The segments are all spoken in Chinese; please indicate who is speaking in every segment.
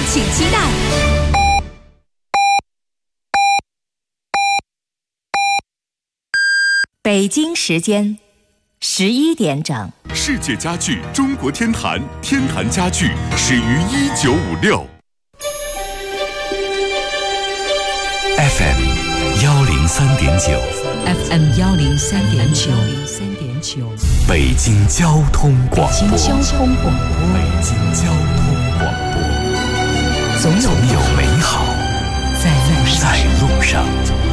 Speaker 1: 请期待。北京时间11点整，
Speaker 2: 世界家具中国天坛，天坛家具始于1956。
Speaker 3: FM 103.9
Speaker 1: FM 103.9，
Speaker 3: 北京交通广播。
Speaker 1: 北京交通广播，
Speaker 3: 北京交通广播。总有美好在路上。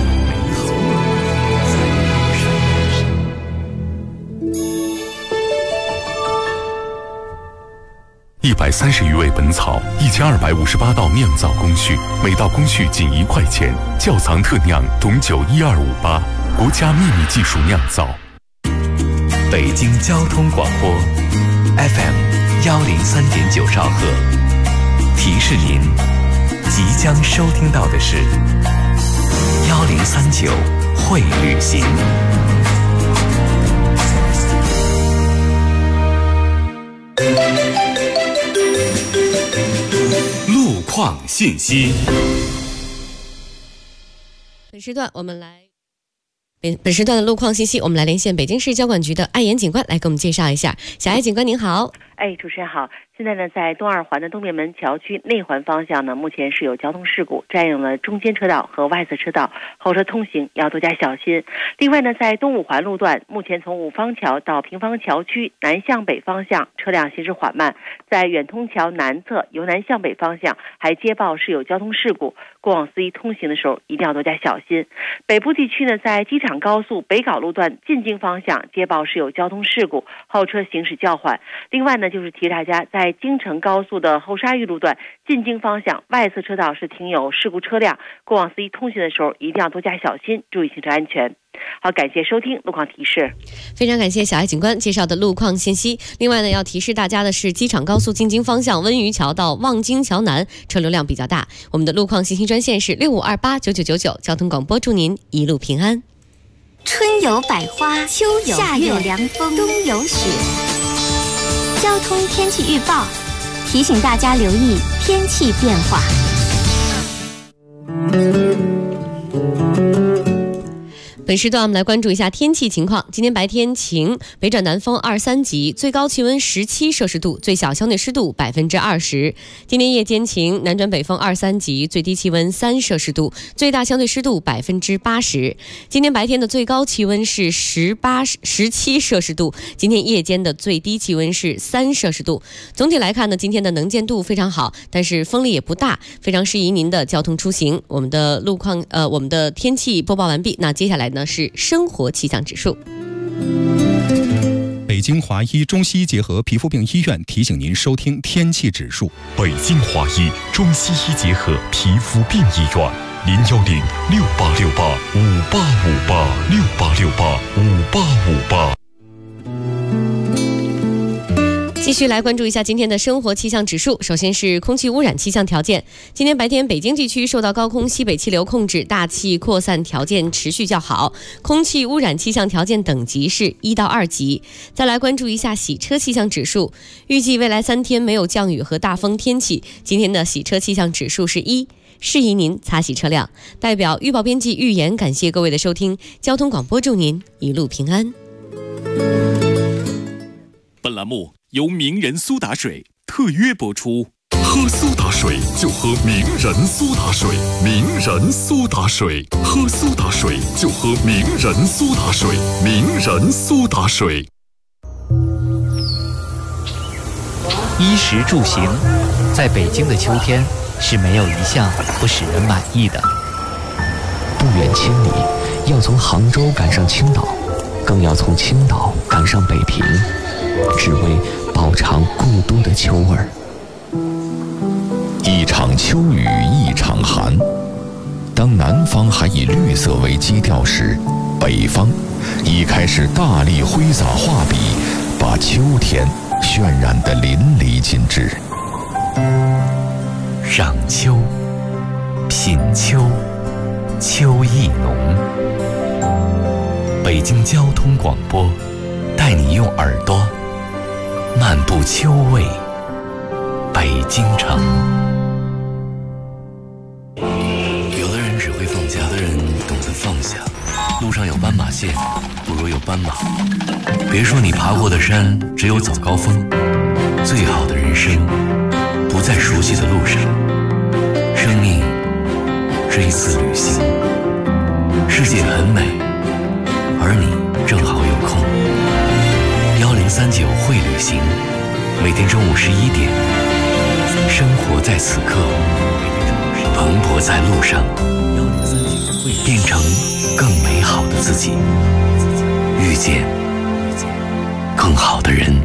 Speaker 2: 130余味本草，1258道酿造工序，每道工序仅1块钱。窖藏特酿董酒12588，国家秘密技术酿造。
Speaker 3: 北京交通广播 FM 103.9兆赫，提示您即将收听到的是1039会旅行。路况信息。
Speaker 4: 本时段的路况信息，我们来连线北京市交管局的艾岩警官来给我们介绍一下。小艾警官您好。
Speaker 5: 主持人好。现在呢，在东二环的东便门桥区内环方向呢，目前是有交通事故，占用了中间车道和外侧车道，后车通行要多加小心。另外呢，在东五环路段，目前从五方桥到平方桥区南向北方向车辆行驶缓慢，在远通桥南侧由南向北方向还接报是有交通事故，过往司机通行的时候一定要多加小心。北部地区呢，在机场高速北碞路段进京方向接报是有交通事故，后车行驶较缓。另外呢，就是提示大家，在京承高速的后沙峪路段进京方向外侧车道是停有事故车辆，过往司机通行的时候一定要多加小心，注意行车安全。好，感谢收听路况提示。
Speaker 4: 非常感谢小艾警官介绍的路况信息。另外呢，要提示大家的是，机场高速进京方向温榆桥到望京桥南车流量比较大。我们的路况信息专线是65289999，交通广播祝您一路平安。
Speaker 6: 春有百花，秋有夏有凉风，冬有雪。交通天气预报提醒大家留意天气变化。
Speaker 4: 本时段我们来关注一下天气情况。今天白天晴，北转南风2、3级，最高气温17摄氏度，最小相对湿度20%。今天夜间晴，南转北风2、3级，最低气温3摄氏度，最大相对湿度80%。今天白天的最高气温是17摄氏度，今天夜间的最低气温是3摄氏度。总体来看呢，今天的能见度非常好，但是风力也不大，非常适宜您的交通出行。我们的我们的天气播报完毕，那接下来呢是生活气象指数。
Speaker 7: 北京华医中西医结合皮肤病医院提醒您收听天气指数。
Speaker 2: 北京华医中西医结合皮肤病医院，0868585858，68685858。
Speaker 4: 继续来关注一下今天的生活气象指数。首先是空气污染气象条件。今天白天北京地区受到高空西北气流控制，大气扩散条件持续较好，空气污染气象条件等级是1到2级。再来关注一下洗车气象指数。预计未来3天没有降雨和大风天气，今天的洗车气象指数是1，适宜您擦洗车辆。代表预报编辑预言感谢各位的收听，交通广播祝您一路平安。
Speaker 2: 本栏目由名人苏打水特约播出。喝苏打水就喝名人苏打水，名人苏打水，喝苏打水就喝名人苏打水，名人苏打水。
Speaker 8: 衣食住行，在北京的秋天是没有一项不使人满意的。
Speaker 9: 不远千里，要从杭州赶上青岛，更要从青岛赶上北平，只为饱尝故都的秋味儿。
Speaker 3: 一场秋雨一场寒，当南方还以绿色为基调时，北方已开始大力挥洒画笔，把秋天渲染得淋漓尽致。
Speaker 8: 赏秋，品秋，秋意浓。北京交通广播带你用耳朵漫步秋味北京城。
Speaker 10: 假的人懂得放下，路上有斑马线，不如有斑马。别说你爬过的山只有早高峰，最好的人生不在熟悉的路上。生命是一次旅行，世界很美，而你正好有空。1039会旅行，每天中午11点，生活在此刻，蓬勃在路上，变成更美好的自己，遇见更好的人。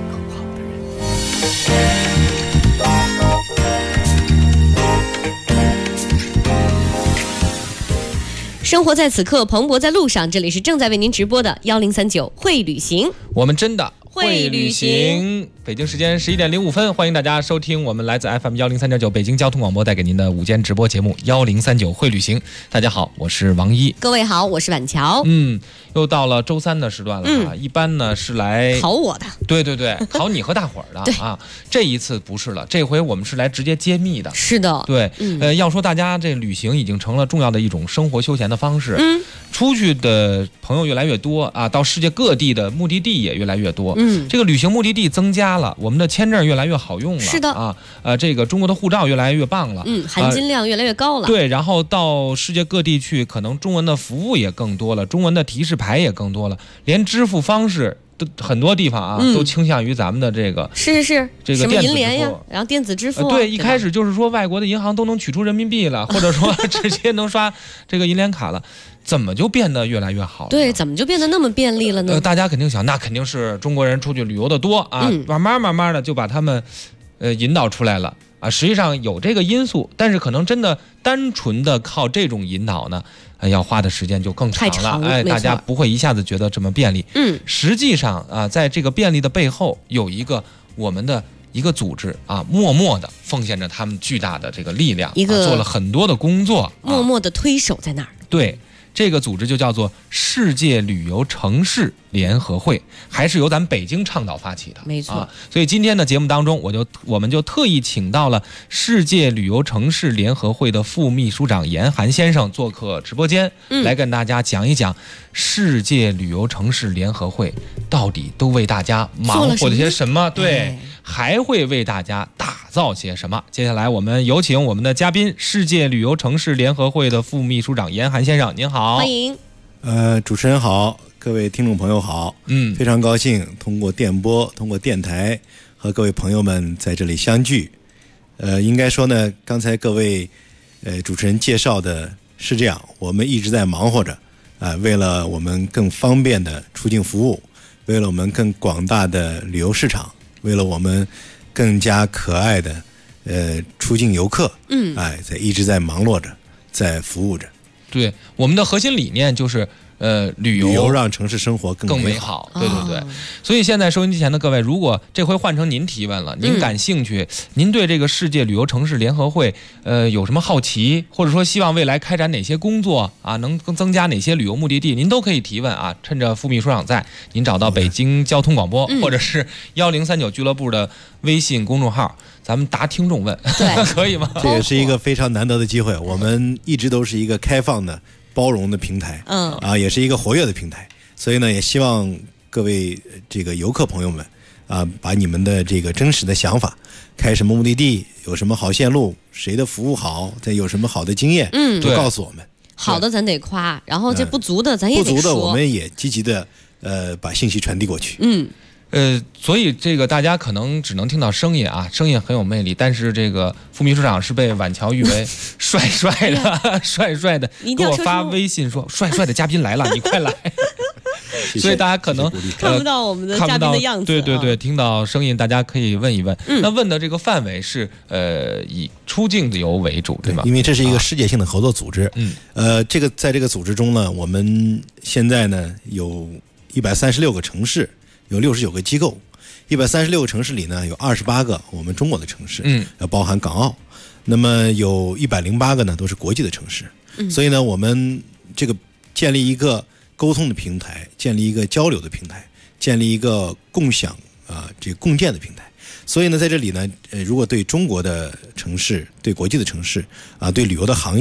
Speaker 4: 生活在此刻，蓬勃在路上。这里是正在为您直播的1039会旅行，
Speaker 11: 我们真的会旅行。北京时间11点05分，欢迎大家收听我们来自 FM 103.9北京交通广播带给您的午间直播节目1039会旅行。大家好，我是王一。
Speaker 4: 各位好，我是婉乔。
Speaker 11: 又到了周三的时段了啊。一般呢是来
Speaker 4: 考我的，
Speaker 11: 对，考你和大伙儿的啊。这一次不是了，这回我们是来直接揭秘的。
Speaker 4: 是的，
Speaker 11: 对，要说大家这旅行已经成了重要的一种生活休闲的方式。出去的朋友越来越多啊，到世界各地的目的地也越来越多。这个旅行目的地增加了，我们的签证越来越好用了。
Speaker 4: 是的
Speaker 11: 啊，这个中国的护照越来越棒了。
Speaker 4: 含金量越来越高了。
Speaker 11: 对，然后到世界各地去，可能中文的服务也更多了，中文的提示牌也更多了，连支付方式都很多地方啊，都倾向于咱们的这个
Speaker 4: 是
Speaker 11: 这个
Speaker 4: 什么
Speaker 11: 电子支付
Speaker 4: 银联呀，然后电子支付。
Speaker 11: 对，一开始就是说外国的银行都能取出人民币了，或者说直接能刷这个银联卡了。怎么就变得越来越好了？
Speaker 4: 对，怎么就变得那么便利了呢？
Speaker 11: 大家肯定想，那肯定是中国人出去旅游的多啊，慢慢的就把他们引导出来了啊。实际上有这个因素，但是可能真的单纯的靠这种引导呢，要花的时间就更长了。大家不会一下子觉得这么便利。实际上啊，在这个便利的背后，有一个我们的一个组织啊，默默的奉献着他们巨大的这个力量，做了很多的工作，
Speaker 4: 默默的推手在那儿。
Speaker 11: 对。这个组织就叫做世界旅游城市联合会，还是由咱们北京倡导发起的，
Speaker 4: 没错。
Speaker 11: 所以今天的节目当中，我们就特意请到了世界旅游城市联合会的副秘书长严寒先生做客直播间，来跟大家讲一讲世界旅游城市联合会到底都为大家忙活了些什么，对，还会为大家打造些什么。接下来我们有请我们的嘉宾，世界旅游城市联合会的副秘书长严寒先生，您好。
Speaker 4: 欢迎。
Speaker 12: 主持人好，各位听众朋友好。非常高兴通过电波、通过电台和各位朋友们在这里相聚。应该说呢，刚才各位主持人介绍的是这样，我们一直在忙活着为了我们更方便的出境服务，为了我们更广大的旅游市场，为了我们更加可爱的出境游客，一直在忙碌着，在服务着。
Speaker 11: 对，我们的核心理念就是旅
Speaker 12: 游让城市生活更
Speaker 11: 美好。对。所以现在收音机前的各位，如果这回换成您提问了，您感兴趣，您对这个世界旅游城市联合会有什么好奇，或者说希望未来开展哪些工作啊，能增加哪些旅游目的地，您都可以提问啊。趁着副秘书长在，您找到北京交通广播，或者是1039俱乐部的微信公众号，咱们答听众问，可以吗？
Speaker 12: 这也是一个非常难得的机会，我们一直都是一个开放的包容的平台，也是一个活跃的平台，所以呢，也希望各位这个游客朋友们把你们的这个真实的想法，开什么目的地，有什么好线路，谁的服务好，再有什么好的经验，都告诉我们。
Speaker 4: 好的咱得夸，然后这不足的咱也得说。
Speaker 12: 不足的我们也积极的把信息传递过去。
Speaker 11: 所以这个大家可能只能听到声音啊，声音很有魅力，但是这个副秘书长是被婉乔誉为帅帅的，给我发微信说帅帅的嘉宾来了，你快来。所以大家可能
Speaker 4: 看不到我们的嘉宾的样子。
Speaker 11: 对，听到声音大家可以问一问。那问的这个范围是以出境游为主，对吗？
Speaker 12: 因为这是一个世界性的合作组织。在这个组织中呢，我们现在呢有136个城市，有69个机构，136个城市里呢有28个我们中国的城市，要包含港澳。那么有108个呢都是国际的城市。所以呢，我们这个建立一个沟通的平台，建立一个交流的平台，建立一个共享这个共建的平台。所以呢，在这里呢，如果对中国的城市、对国际的城市对旅游的行业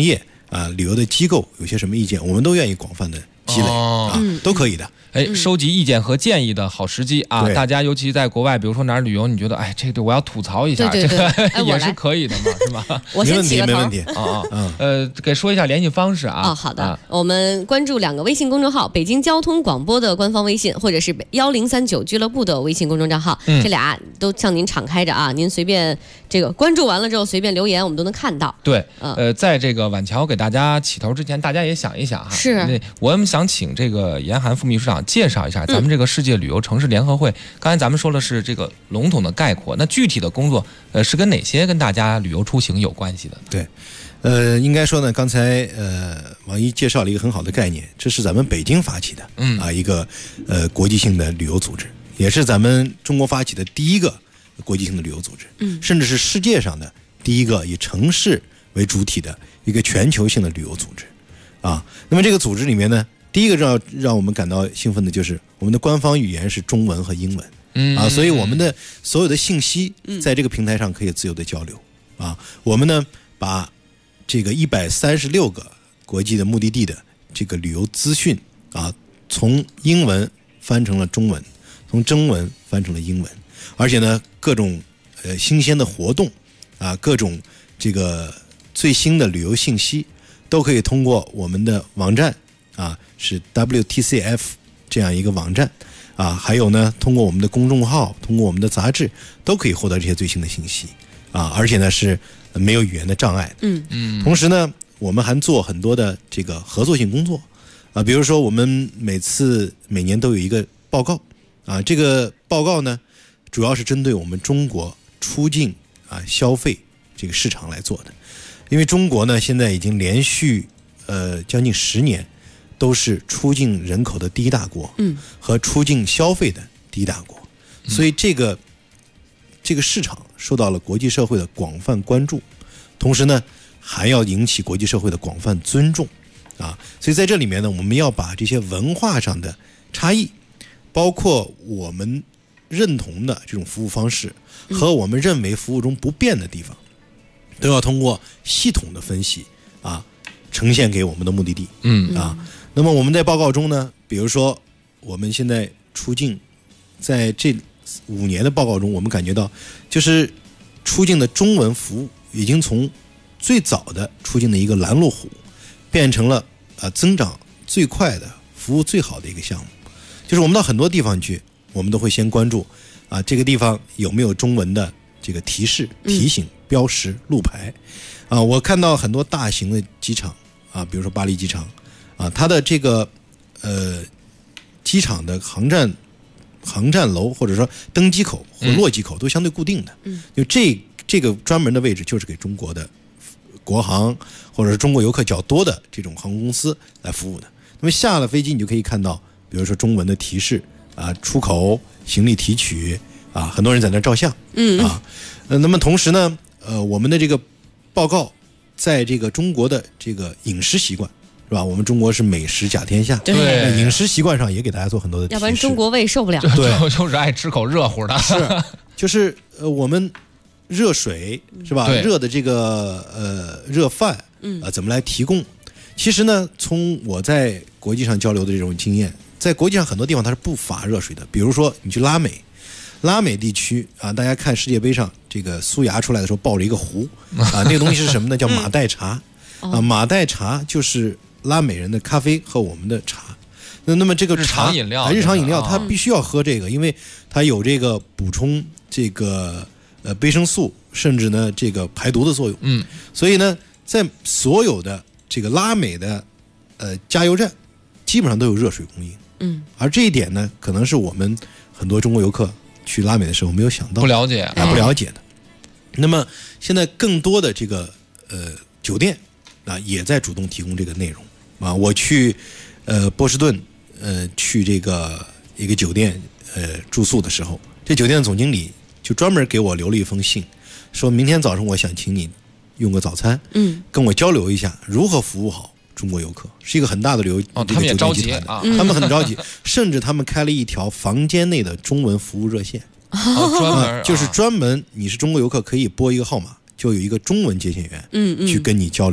Speaker 12: 旅游的机构有些什么意见，我们都愿意广泛的积累都可以的。
Speaker 11: 收集意见和建议的好时机啊！大家尤其在国外，比如说哪儿旅游，你觉得这个我要吐槽一下，
Speaker 4: 对
Speaker 11: 这个也是可以的嘛，是吧？
Speaker 4: 我先起个头，
Speaker 12: 没问题
Speaker 11: 给说一下联系方式啊。
Speaker 4: 好的，我们关注2个微信公众号：北京交通广播的官方微信，或者是1039俱乐部的微信公众账号，这俩都向您敞开着啊，您随便这个关注完了之后，随便留言，我们都能看到。
Speaker 11: 对，在这个晚桥给大家起头之前，大家也想一想哈，
Speaker 4: 是，
Speaker 11: 我们想请这个严寒副秘书长介绍一下咱们这个世界旅游城市联合会。刚才咱们说的是这个笼统的概括，那具体的工作是跟哪些跟大家旅游出行有关系的呢？
Speaker 12: 对，应该说呢，刚才王一介绍了一个很好的概念，这是咱们北京发起的一个国际性的旅游组织，也是咱们中国发起的第一个国际性的旅游组织，甚至是世界上的第一个以城市为主体的一个全球性的旅游组织啊。那么这个组织里面呢，第一个让我们感到兴奋的就是我们的官方语言是中文和英文所以我们的所有的信息在这个平台上可以自由的交流我们呢把这个136个国际的目的地的这个旅游资讯从英文翻成了中文，从中文翻成了英文，而且呢各种新鲜的活动各种这个最新的旅游信息都可以通过我们的网站是 WTCF 这样一个网站还有呢通过我们的公众号，通过我们的杂志都可以获得这些最新的信息而且呢是没有语言的障碍的同时呢我们还做很多的这个合作性工作比如说我们每年都有一个报告这个报告呢主要是针对我们中国出境消费这个市场来做的，因为中国呢现在已经连续将近10年都是出境人口的第一大国和出境消费的第一大国所以这个市场受到了国际社会的广泛关注，同时呢还要引起国际社会的广泛尊重所以在这里面呢我们要把这些文化上的差异，包括我们认同的这种服务方式和我们认为服务中不变的地方都要通过系统的分析呈现给我们的目的地那么我们在报告中呢，比如说我们现在出境在这5年的报告中，我们感觉到就是出境的中文服务已经从最早的出境的一个拦路虎变成了增长最快的服务最好的一个项目。就是我们到很多地方去，我们都会先关注这个地方有没有中文的这个提示、提醒、标识、路牌我看到很多大型的机场比如说巴黎机场它的这个机场的航站楼或者说登机口或落机口都相对固定的就这个专门的位置就是给中国的国航或者是中国游客较多的这种航空公司来服务的。那么下了飞机你就可以看到比如说中文的提示出口、行李提取很多人在那照相那么同时呢我们的这个报告在这个中国的这个饮食习惯是吧？我们中国是美食甲天下，
Speaker 4: 对，
Speaker 12: 饮食习惯上也给大家做很多的提示，
Speaker 4: 要不然中国胃受不了。
Speaker 12: 对，
Speaker 11: 就是爱吃口热乎的，
Speaker 12: 就是我们热水是吧？热的这个热饭怎么来提供？其实呢，从我在国际上交流的这种经验，在国际上很多地方它是不乏热水的，比如说你去拉美地区大家看世界杯上这个苏牙出来的时候抱着一个壶那个东西是什么呢？叫马黛茶马黛茶就是拉美人的咖啡和我们的茶。那么这个茶日常饮料它必须要喝这个，因为它有这个补充这个维生素，甚至呢这个排毒的作用所以呢在所有的这个拉美的加油站基本上都有热水供应而这一点呢可能是我们很多中国游客去拉美的时候没有想到，
Speaker 11: 不了解
Speaker 12: 的那么现在更多的这个酒店也在主动提供这个内容我去波士顿去这个一个酒店住宿的时候，这酒店的总经理就专门给我留了一封信，说明天早上我想请你用个早餐跟我交流一下如何服务好中国游客，是一个很大的旅游
Speaker 11: 他们也着急
Speaker 12: 他们很着急甚至他们开了一条房间内的中文服务热线就是专门你是中国游客可以拨一个号码，就有一个中文接线员去跟你交流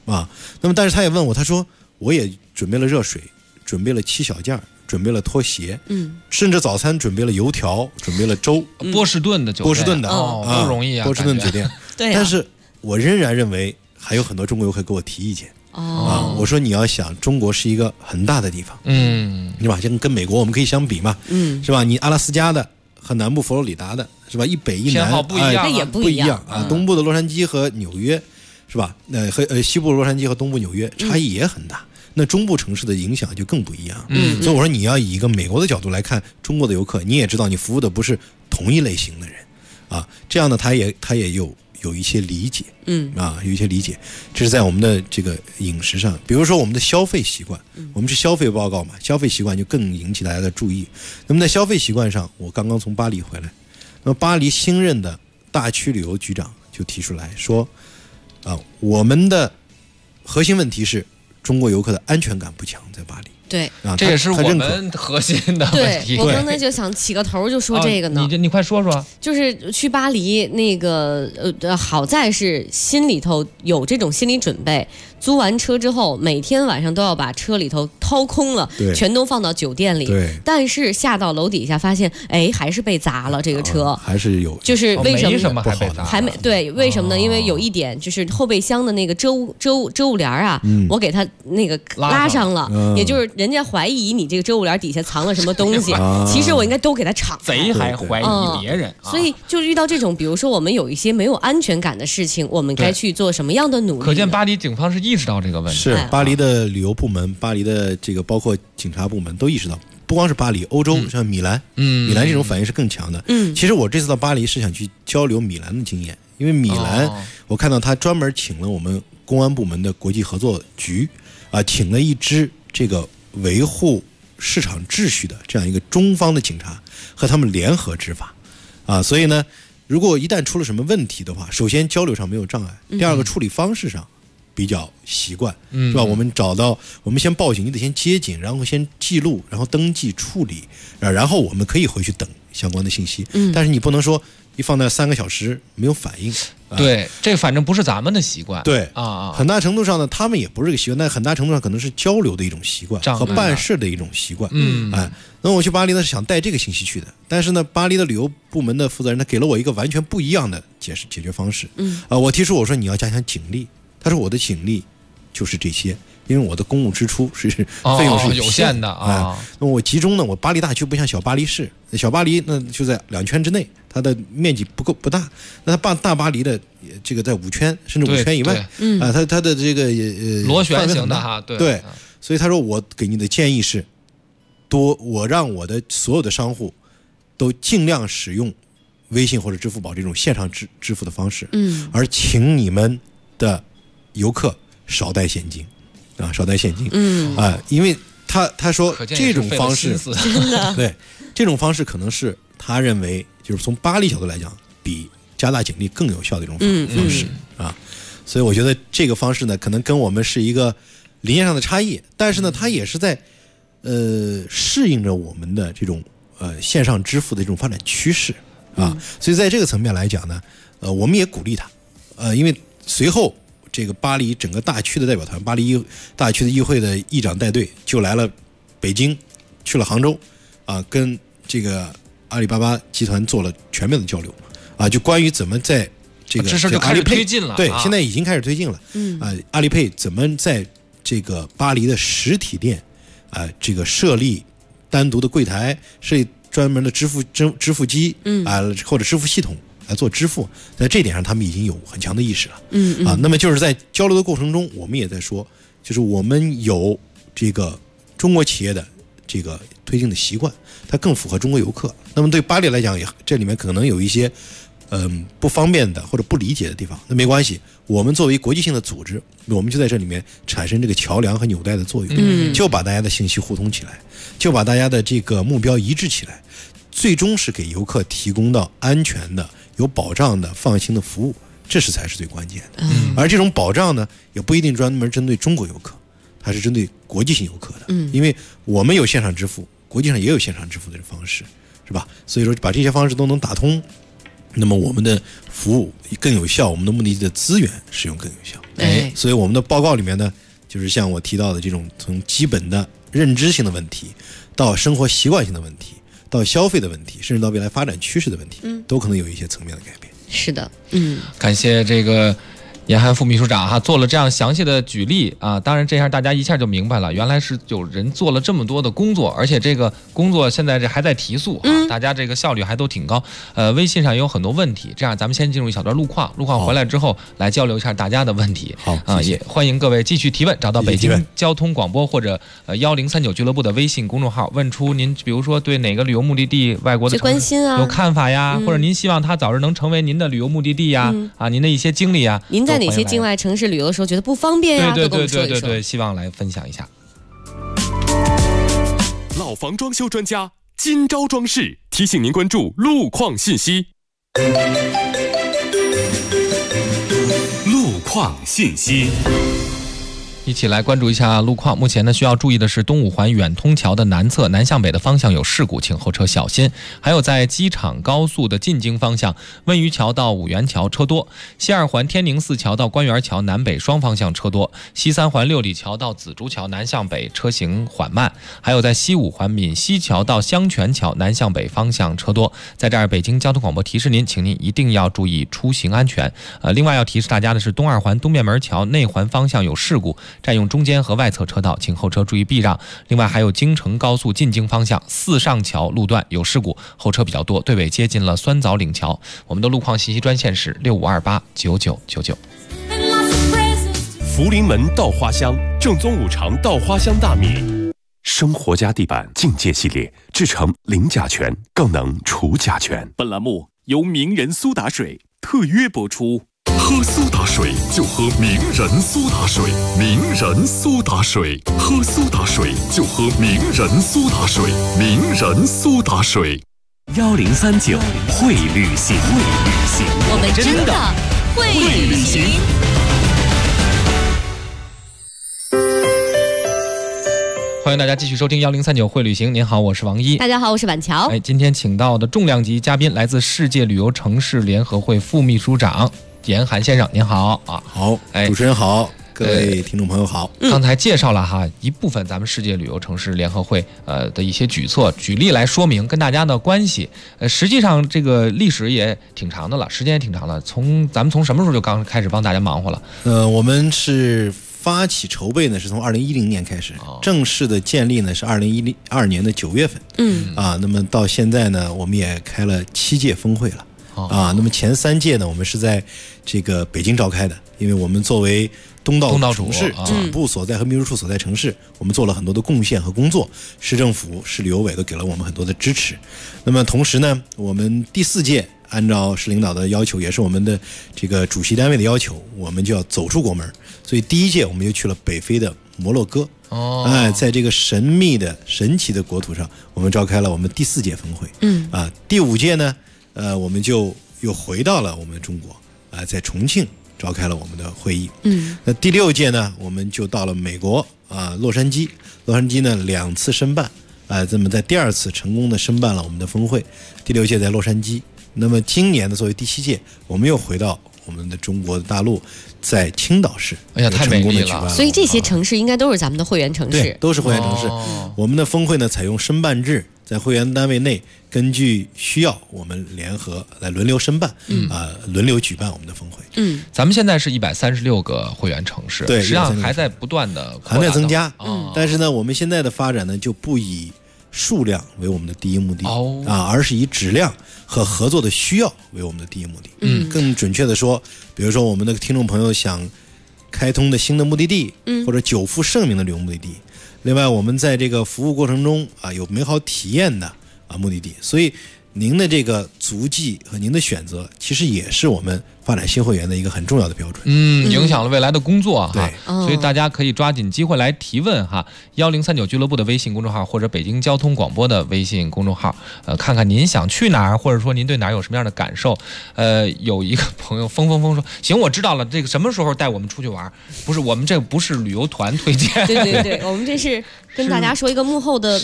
Speaker 12: 啊。那么但是他也问我，他说我也准备了热水，准备了7小件，准备了拖鞋，甚至早餐准备了油条，准备了粥。
Speaker 11: 波士顿的酒店，
Speaker 12: 波士顿的
Speaker 11: 不容易啊，
Speaker 12: 波士顿酒店。
Speaker 4: 对，
Speaker 12: 但是我仍然认为还有很多中国游客给我提意见。我说你要想，中国是一个很大的地方，是吧？跟美国我们可以相比嘛，是吧？你阿拉斯加的和南部佛罗里达的，是吧？一北一南，
Speaker 11: 不一样，
Speaker 4: 那也不一样
Speaker 12: 啊。东部的洛杉矶和纽约，是吧？和西部的洛杉矶和东部纽约差异也很大。那中部城市的影响就更不一样。所以我说你要以一个美国的角度来看中国的游客，你也知道你服务的不是同一类型的人啊。这样呢，他也有一些理解，有一些理解。这是在我们的这个饮食上，比如说我们的消费习惯，我们是消费报告嘛，消费习惯就更引起大家的注意。那么在消费习惯上，我刚刚从巴黎回来，那么巴黎新任的大区旅游局长就提出来说，我们的核心问题是中国游客的安全感不强，在巴黎。
Speaker 4: 对，
Speaker 11: 这也是我们核心的问题。
Speaker 4: 对，我刚才就想起个头就说这个呢。
Speaker 11: 你快说说。
Speaker 4: 就是去巴黎那个好在是心里头有这种心理准备，租完车之后每天晚上都要把车里头掏空了，全都放到酒店里。
Speaker 12: 对。
Speaker 4: 但是下到楼底下发现，还是被砸了这个车。
Speaker 12: 还是有。
Speaker 4: 就是为什么？
Speaker 11: 没什么还被砸？
Speaker 4: 还没对，为什么呢？因为有一点就是后备箱的那个遮物帘啊，我给它那个拉上了，也就是人家怀疑你这个遮物帘底下藏了什么东西，其实我应该都给它敞开。
Speaker 11: 贼还怀疑别人，
Speaker 4: 所以就遇到这种，比如说我们有一些没有安全感的事情，我们该去做什么样的努力？
Speaker 11: 可见巴黎警方是意识到这个问题。
Speaker 12: 是巴黎的旅游部门，巴黎的这个包括警察部门都意识到，不光是巴黎，欧洲像米兰，米兰这种反应是更强的。其实我这次到巴黎是想去交流米兰的经验，因为米兰我看到他专门请了我们公安部门的国际合作局请了一支这个维护市场秩序的这样一个中方的警察和他们联合执法所以呢，如果一旦出了什么问题的话，首先交流上没有障碍，第二个处理方式上比较习惯，是吧？我们先报警，你得先接警，然后先记录，然后登记处理，然后我们可以回去等相关的信息。但是你不能说一放那3个小时没有反应。
Speaker 11: 对，这反正不是咱们的习惯。
Speaker 12: 对很大程度上呢，他们也不是这个习惯，但很大程度上可能是交流的一种习惯和办事的一种习惯。那我去巴黎呢是想带这个信息去的，但是呢，巴黎的旅游部门的负责人他给了我一个完全不一样的解决方式。我提出我说你要加强警力，他说我的警力就是这些。因为我的公务支出是费用是
Speaker 11: 有限的
Speaker 12: 那我集中呢，我巴黎大区不像小巴黎市，小巴黎那就在2圈之内，它的面积不大。那它大巴黎的这个在5圈甚至5圈以外，它的这个
Speaker 11: 螺旋形的
Speaker 12: 对，所以他说我给你的建议是我让我的所有的商户都尽量使用微信或者支付宝这种线上支付的方式，而请你们的游客少带现金。少带现金，因为他说这种方式，对这种方式可能是他认为就是从巴黎角度来讲，比加大警力更有效的一种方式所以我觉得这个方式呢，可能跟我们是一个理念上的差异，但是呢，它也是在适应着我们的这种线上支付的这种发展趋势所以在这个层面来讲呢，我们也鼓励他，因为随后。这个巴黎整个大区的代表团，巴黎大区的议会的议长带队就来了北京，去了杭州，跟这个阿里巴巴集团做了全面的交流，就关于怎么在这个
Speaker 11: 阿里配推进了，
Speaker 12: 对，现在已经开始推进了，阿里配怎么在这个巴黎的实体店，这个设立单独的柜台，设立专门的支付机，或者支付系统。来做支付，在这点上他们已经有很强的意识了。那么就是在交流的过程中，我们也在说，就是我们有这个中国企业的这个推进的习惯，它更符合中国游客。那么对巴黎来讲，也这里面可能有一些不方便的或者不理解的地方，那没关系，我们作为国际性的组织，我们就在这里面产生这个桥梁和纽带的作用，就把大家的信息互通起来，就把大家的这个目标一致起来，最终是给游客提供到安全的、有保障的、放心的服务，这才是最关键的。而这种保障呢，也不一定专门针对中国游客，它是针对国际性游客的。因为我们有线上支付，国际上也有线上支付的方式，是吧？所以说把这些方式都能打通， 那么我们的服务更有效，我们的目的地的资源使用更有效。所以我们的报告里面呢，就是像我提到的这种从基本的认知性的问题，到生活习惯性的问题，到消费的问题，甚至到未来发展趋势的问题，都可能有一些层面的改变。
Speaker 4: 是的，
Speaker 11: 感谢这个严涵副秘书长做了这样详细的举例啊，当然这样大家一下就明白了，原来是有人做了这么多的工作，而且这个工作现在这还在提速啊，大家这个效率还都挺高。微信上也有很多问题，这样咱们先进入一小段路况回来之后来交流一下大家的问题。
Speaker 12: 好
Speaker 11: 啊，也欢迎各位继续提问，找到北京交通广播或者1039俱乐部的微信公众号，问出您比如说对哪个旅游目的地外国的
Speaker 4: 最关心啊
Speaker 11: 有看法呀，或者您希望它早日能成为您的旅游目的地呀，您的一些经历呀，
Speaker 4: 您在哪些境外城市旅游的时候觉得不方便呀？
Speaker 11: 对，希望来分享一下。
Speaker 2: 老房装修专家今朝装饰提醒您关注路况信息。路况信息。
Speaker 11: 一起来关注一下路况。目前呢，需要注意的是东五环远通桥的南侧南向北的方向有事故，请后车小心。还有在机场高速的进京方向，温榆桥到五原桥车多；西二环天宁寺桥到官园桥南北双方向车多；西三环六里桥到紫竹桥南向北车行缓慢；还有在西五环闽西桥到香泉桥南向北方向车多。在这儿，北京交通广播提示您，请您一定要注意出行安全。另外要提示大家的是，东二环东便门桥内环方向有事故，占用中间和外侧车道，请后车注意避让。另外还有京承高速进京方向四上桥路段有事故，后车比较多，队尾接近了酸枣岭桥。我们的路况信息专线是65289999。
Speaker 2: 福临门稻花香，正宗五常稻花香大米，生活家地板境界系列，制成零甲醛，更能除甲醛。本栏目由名人苏打水特约播出。喝苏打水就喝名人苏打水，名人苏打水，喝苏打水就喝名人苏打水，名人苏打水。
Speaker 10: 1039会旅行，
Speaker 1: 我们真的会旅行。
Speaker 11: 欢迎大家继续收听1039会旅行。您好，我是王一。
Speaker 4: 大家好，我是板桥。
Speaker 11: 今天请到的重量级嘉宾来自世界旅游城市联合会副秘书长严涵先生，您好啊！
Speaker 12: 好，主持人好，各位听众朋友好。
Speaker 11: 刚才介绍了一部分咱们世界旅游城市联合会的一些举措，举例来说明跟大家的关系。实际上这个历史也挺长的了，时间也挺长了。咱们从什么时候就刚开始帮大家忙活了？
Speaker 12: 我们是发起筹备呢，是从2010年开始，正式的建立呢是2012年的9月份。那么到现在呢，我们也开了7届峰会了。那么前3届呢，我们是在这个北京召开的，因为我们作为东道城市总部所在和秘书处所在城市，我们做了很多的贡献和工作，市政府、市旅游委都给了我们很多的支持。那么同时呢，我们第4届按照市领导的要求，也是我们的这个主席单位的要求，我们就要走出国门，所以第1届我们就去了北非的摩洛哥。在这个神秘的神奇的国土上，我们召开了我们第4届峰会。第5届呢，我们就又回到了我们中国，在重庆召开了我们的会议。那第6届呢，我们就到了美国洛杉矶呢2次申办，这么在第2次成功的申办了我们的峰会。第6届在洛杉矶，那么今年呢作为第7届，我们又回到我们的中国的大陆，在青岛市，
Speaker 11: 太美丽了。
Speaker 4: 所以这些城市应该都是咱们的会员城市，
Speaker 12: 对，都是会员城市。我们的峰会呢采用申办制，在会员单位内根据需要，我们联合来轮流申办，轮流举办我们的峰会。
Speaker 11: 咱们现在是136个会员城市，
Speaker 12: 对，
Speaker 11: 实际上还在不断的
Speaker 12: 还在增加。但是呢，我们现在的发展呢，就不以数量为我们的第一目的，而是以质量和合作的需要为我们的第一目的。更准确的说，比如说我们的听众朋友想开通的新的目的地，或者久负盛名的旅游目的地，另外我们在这个服务过程中有美好体验的目的地，所以您的这个足迹和您的选择，其实也是我们发展新会员的一个很重要的标准。
Speaker 11: 影响了未来的工作
Speaker 12: 对，
Speaker 11: 所以大家可以抓紧机会来提问1039俱乐部的微信公众号或者北京交通广播的微信公众号，看看您想去哪儿，或者说您对哪儿有什么样的感受。有一个朋友风说，行，我知道了，这个什么时候带我们出去玩？不是，我们这不是旅游团推荐，
Speaker 4: 对，我们这是跟大家说一个幕后的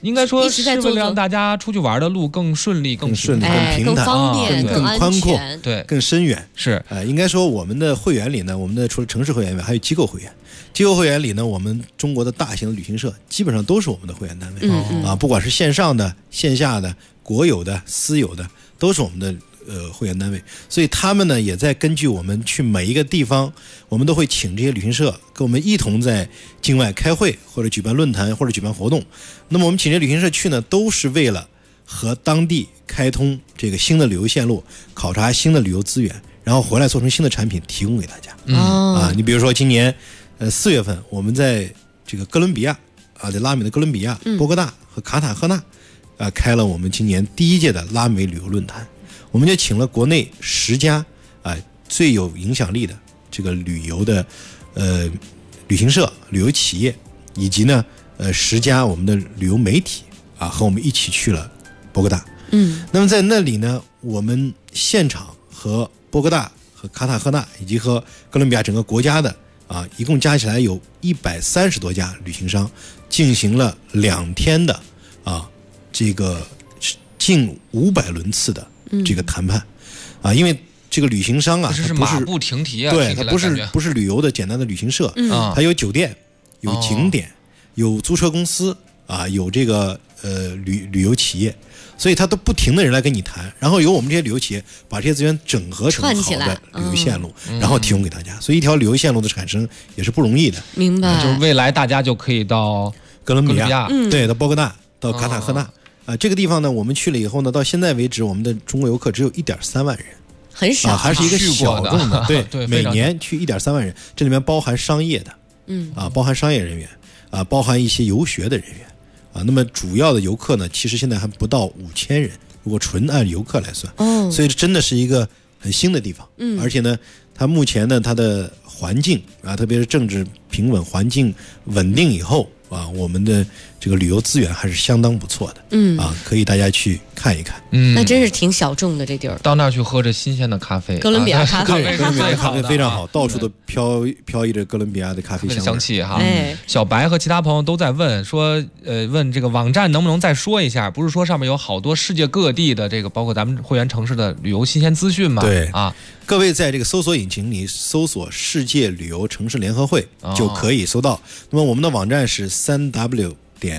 Speaker 11: 应该说是为了让大家出去玩的路更顺利、更
Speaker 12: 顺利、更平坦、
Speaker 4: 更方便、
Speaker 12: 更宽阔，
Speaker 11: 对，
Speaker 12: 更深远。
Speaker 11: 是
Speaker 12: 应该说我们的会员里呢，我们的除了城市会员以外，还有机构会员。机构会员里呢，我们中国的大型的旅行社基本上都是我们的会员单位不管是线上的、线下的、国有的、私有的，都是我们的会员单位。所以他们呢也在根据我们去每一个地方，我们都会请这些旅行社跟我们一同在境外开会，或者举办论坛，或者举办活动。那么我们请这些旅行社去呢，都是为了和当地开通这个新的旅游线路，考察新的旅游资源，然后回来做成新的产品提供给大家。你比如说今年4月份，我们在这个哥伦比亚在拉美的哥伦比亚、波哥大和卡塔赫纳开了我们今年第1届的拉美旅游论坛。我们就请了国内10家最有影响力的这个旅游的旅行社、旅游企业，以及呢10家我们的旅游媒体和我们一起去了波哥大。那么在那里呢，我们现场和波哥大和卡塔赫纳以及和哥伦比亚整个国家的一共加起来有130多家旅行商进行了2天的这个近500轮次的这个谈判因为这个旅行商
Speaker 11: 这是马不停蹄
Speaker 12: 对，它不是旅游的简单的旅行社，它有酒店、有景点、有租车公司有这个旅游企业，所以它都不停的人来跟你谈，然后由我们这些旅游企业把这些资源整合成好的旅游线路，然后提供给大家。所以一条旅游线路的产生也是不容易的。
Speaker 4: 明白，
Speaker 11: 就是未来大家就可以到
Speaker 12: 哥伦比亚，对，到波哥大，到卡塔赫纳这个地方呢，我们去了以后呢，到现在为止，我们的中国游客只有1.3万人，
Speaker 4: 很少，
Speaker 12: 还是一个小众的，对，每年去1.3万人，这里面包含商业的，包含商业人员包含一些游学的人员那么主要的游客呢，其实现在还不到5000人，如果纯按游客来算，所以真的是一个很新的地方，而且呢，它目前呢，它的环境特别是政治平稳、环境稳定以后我们的这个旅游资源还是相当不错的，可以大家去看一看。
Speaker 4: 那真是挺小众的这地儿。
Speaker 11: 到那儿去喝着新鲜的咖啡，
Speaker 4: 哥伦比亚咖啡，
Speaker 12: 哥伦比亚咖啡非常好，到处都飘逸着哥伦比亚的咖啡
Speaker 11: 香气哈。小白和其他朋友都在问说，问这个网站能不能再说一下？不是说上面有好多世界各地的这个，包括咱们会员城市的旅游新鲜资讯吗？
Speaker 12: 对各位在这个搜索引擎里搜索世界旅游城市联合会就可以搜到。那么我们的网站是3w.wtcf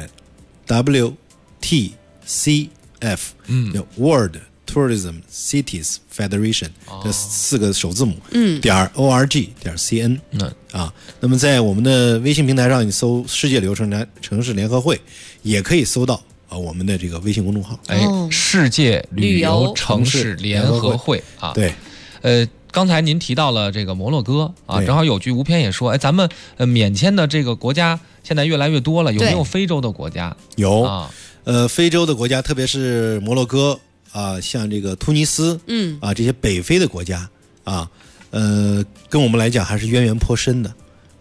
Speaker 12: World Tourism Cities Federation 这4个首字母.org.cn 那么在我们的微信平台上你搜世界旅游城市联合会也可以搜到我们的这个微信公众号
Speaker 11: 世界旅游城市联合会
Speaker 12: 对
Speaker 11: 刚才您提到了这个摩洛哥正好有句无篇也说，咱们免签的这个国家现在越来越多了，有没有非洲的国家？
Speaker 12: 有非洲的国家，特别是摩洛哥像这个突尼斯这些北非的国家跟我们来讲还是渊源颇深的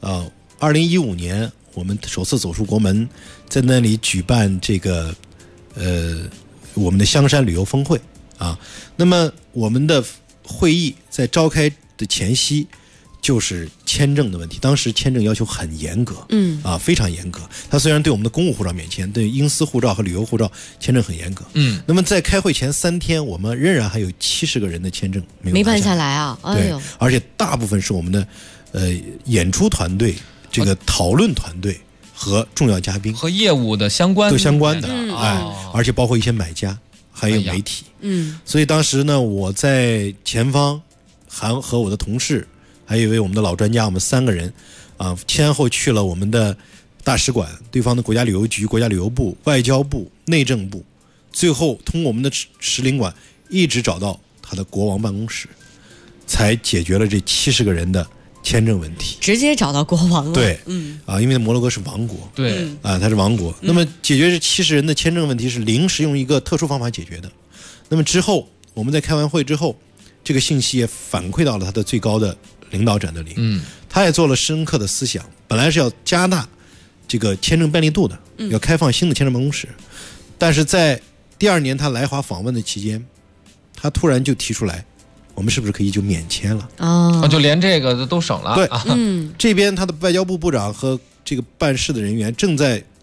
Speaker 12: 2015年我们首次走出国门，在那里举办这个我们的香山旅游峰会那么我们的会议在召开的前夕就是签证的问题，当时签证要求很严格非常严格，它虽然对我们的公务护照免签，对英私护照和旅游护照签证很严格那么在开会前3天我们仍然还有70个人的签证没
Speaker 4: 办下来
Speaker 12: 对，而且大部分是我们的演出团队这个讨论团队和重要嘉宾
Speaker 11: 和业务的相关
Speaker 12: 都相关的而且包括一些买家还有媒体所以当时呢我在前方还和我的同事还有一位我们的老专家，我们3个人先后去了我们的大使馆、对方的国家旅游局、国家旅游部、外交部、内政部，最后通过我们的使领馆一直找到他的国王办公室，才解决了这70个人的签证问题，
Speaker 4: 直接找到国王了。
Speaker 12: 对，因为摩洛哥是王国，
Speaker 11: 对，
Speaker 12: 它是王国。那么解决这70人的签证问题是临时用一个特殊方法解决的。那么之后我们在开完会之后，这个信息也反馈到了他的最高的领导者那里，他也做了深刻的思想，本来是要加大这个签证便利度的，要开放新的签证办公室，但是在第2年他来华访问的期间，他突然就提出来，我们是不是可以就免签了？
Speaker 11: 就连这个都省了。
Speaker 12: 对，这边他的外交部部长和这个办事的人员正在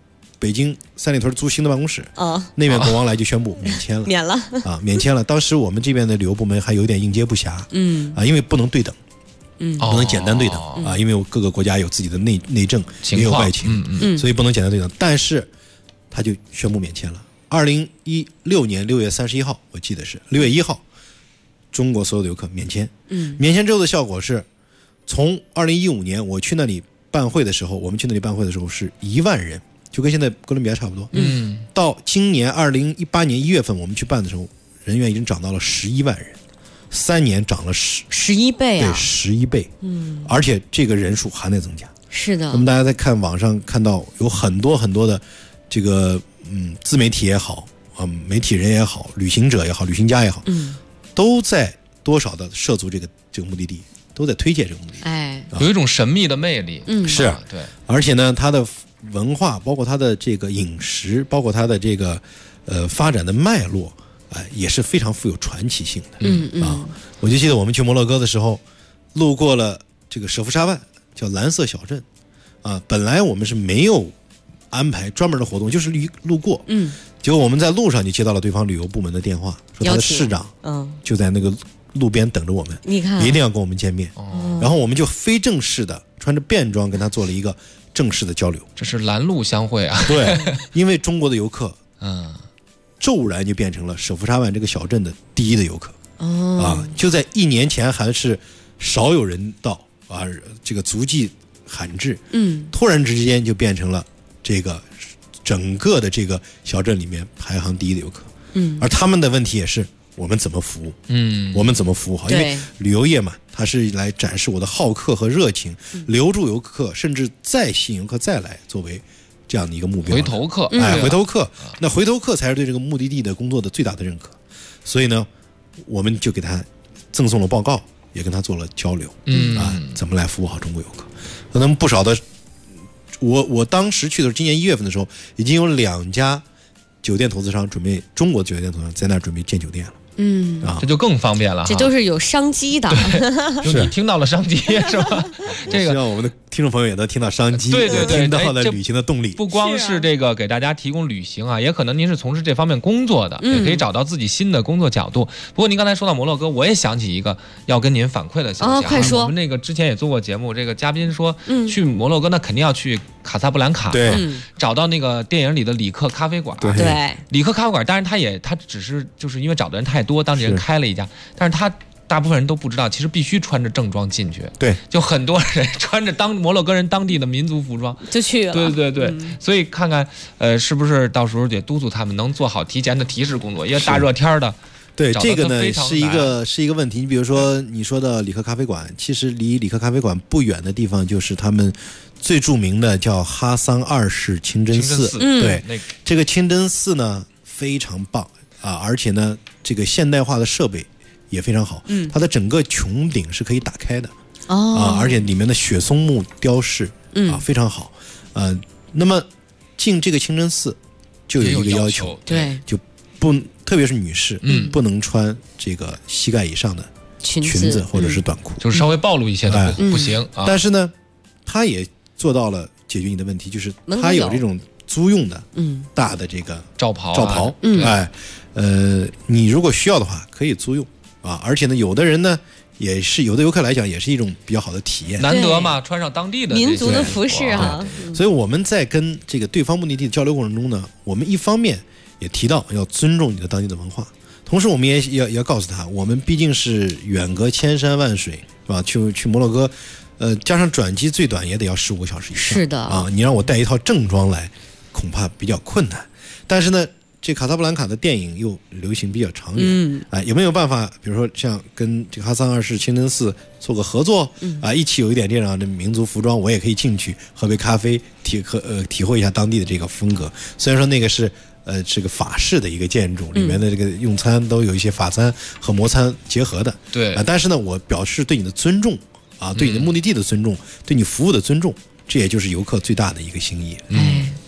Speaker 12: 北京三里屯租新的办公室，那边国王来就宣布免签了，
Speaker 4: 免了
Speaker 12: 免签了。当时我们这边的旅游部门还有点应接不暇，因为不能对等。不能简单对等因为各个国家有自己的内政，也有外情，所以不能简单对等。但是他就宣布免签了。2016年6月31号，我记得是6月1号，中国所有的游客免签。免签之后的效果是，从2015年我去那里办会的时候，我们去那里办会的时候是1万人，就跟现在哥伦比亚差不多。到今年2018年1月份我们去办的时候，人员已经涨到了11万人。3年涨了
Speaker 4: 11倍啊！
Speaker 12: 对，11倍。而且这个人数还在增加。
Speaker 4: 是的。
Speaker 12: 那么大家在看网上看到有很多很多的这个自媒体也好媒体人也好，旅行者也好，旅行家也好，都在多少的涉足这个目的地，都在推荐这个目的地。
Speaker 11: 有一种神秘的魅力。
Speaker 12: 是对。而且呢，它的文化，包括它的这个饮食，包括它的这个发展的脉络。也是非常富有传奇性的。我就记得我们去摩洛哥的时候，路过了这个舍夫沙万，叫蓝色小镇。本来我们是没有安排专门的活动，就是路过。结果我们在路上就接到了对方旅游部门的电话，说他的市长就在那个路边等着我们，
Speaker 4: 你看，
Speaker 12: 一定要跟我们见面。然后我们就非正式的穿着便装跟他做了一个正式的交流。
Speaker 11: 这是拦路相会啊！
Speaker 12: 对，因为中国的游客，骤然就变成了舍夫沙万这个小镇的第一的游客。就在1年前还是少有人到这个足迹罕至，突然之间就变成了这个整个的这个小镇里面排行第一的游客。而他们的问题也是我们怎么服务，我们怎么服务好？因为旅游业嘛，它是来展示我的好客和热情，留住游客，甚至再吸引游客再来，作为这样的一个目标。
Speaker 11: 回头客，
Speaker 12: 回头客，那回头客才是对这个目的地的工作的最大的认可。所以呢，我们就给他赠送了报告，也跟他做了交流，怎么来服务好中国游客。可能不少的，我当时去的是今年1月份的时候，已经有2家酒店投资商准备，中国酒店投资商在那儿准备建酒店了。
Speaker 11: 这就更方便了，
Speaker 4: 这都是有商机的。
Speaker 11: 就你听到了商机是吧？这个
Speaker 12: 希望我们的听众朋友也都听到商机，
Speaker 11: 对，
Speaker 12: 听到了旅行的动力。
Speaker 11: 不光是这个给大家提供旅行也可能您是从事这方面工作的，也可以找到自己新的工作角度。不过您刚才说到摩洛哥，我也想起一个要跟您反馈的消息。
Speaker 4: 快说！
Speaker 11: 我们那个之前也做过节目，这个嘉宾说，去摩洛哥那肯定要去卡萨布兰卡，找到那个电影里的里克咖啡馆。
Speaker 4: 对，
Speaker 11: 里克咖啡馆，当然他只是就是因为找的人太多，当地人开了一家，但是他大部分人都不知道，其实必须穿着正装进去。
Speaker 12: 对，
Speaker 11: 就很多人穿着摩洛哥人当地的民族服装
Speaker 4: 就去了。
Speaker 11: 对，所以看看是不是到时候得督促他们能做好提前的提示工作，因为大热天的。
Speaker 12: 对，这个呢是一个问题。你比如说你说的里克咖啡馆，其实离里克咖啡馆不远的地方就是他们最著名的叫哈桑2世清真寺。对，这个清真寺呢非常棒而且呢这个现代化的设备也非常好。它的整个穹顶是可以打开的而且里面的雪松木雕饰非常好。那么进这个清真寺就有一个要求，
Speaker 4: 对，
Speaker 12: 就不特别是女士，不能穿这个膝盖以上的裙子或者是短裤，
Speaker 11: 就是稍微暴露一些的不行。
Speaker 12: 但是呢，他也做到了解决你的问题，就是他有这种租用的大的这个
Speaker 11: 罩袍，
Speaker 12: 你如果需要的话可以租用而且呢，有的人呢也是有的游客来讲也是一种比较好的体验，
Speaker 11: 难得嘛，穿上当地的
Speaker 4: 民族的服饰
Speaker 12: 所以我们在跟这个对方目的地的交流过程中呢，我们一方面也提到要尊重你的当地的文化，同时我们也要告诉他，我们毕竟是远隔千山万水，是吧？去摩洛哥，加上转机最短也得要15个小时以上。
Speaker 4: 是的
Speaker 12: 你让我带一套正装来，恐怕比较困难。但是呢，这卡萨布兰卡的电影又流行比较长远，有没有办法，比如说像跟这个哈桑2世清真寺做个合作，一起有一点这样的民族服装，我也可以进去喝杯咖啡，体会一下当地的这个风格。虽然说那个是这个法式的一个建筑，里面的这个用餐都有一些法餐和摩餐结合的，
Speaker 11: 对
Speaker 12: 但是呢，我表示对你的尊重对你的目的地的尊重，对你服务的尊重，这也就是游客最大的一个心意。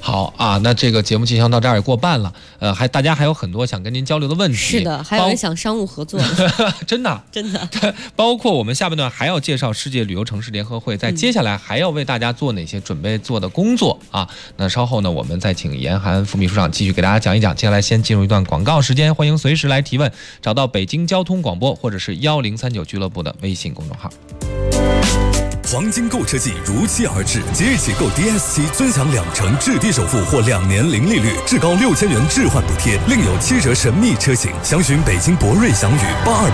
Speaker 11: 好啊，那这个节目进行到这儿也过半了，大家还有很多想跟您交流的问题。
Speaker 4: 是的，还有人想商务合作。
Speaker 11: 真的，
Speaker 4: 真的。
Speaker 11: 包括我们下半段还要介绍世界旅游城市联合会，在接下来还要为大家做哪些准备做的工作啊？那稍后呢，我们再请严寒副秘书长继续给大家讲一讲。接下来先进入一段广告时间，欢迎随时来提问，找到北京交通广播或者是1039俱乐部的微信公众号。
Speaker 2: 黄金购车季如期而至，即日起购 DS7尊享2成至低首付或2年零利率，至高6000元置换补贴，另有7折神秘车型。详询北京博瑞祥宇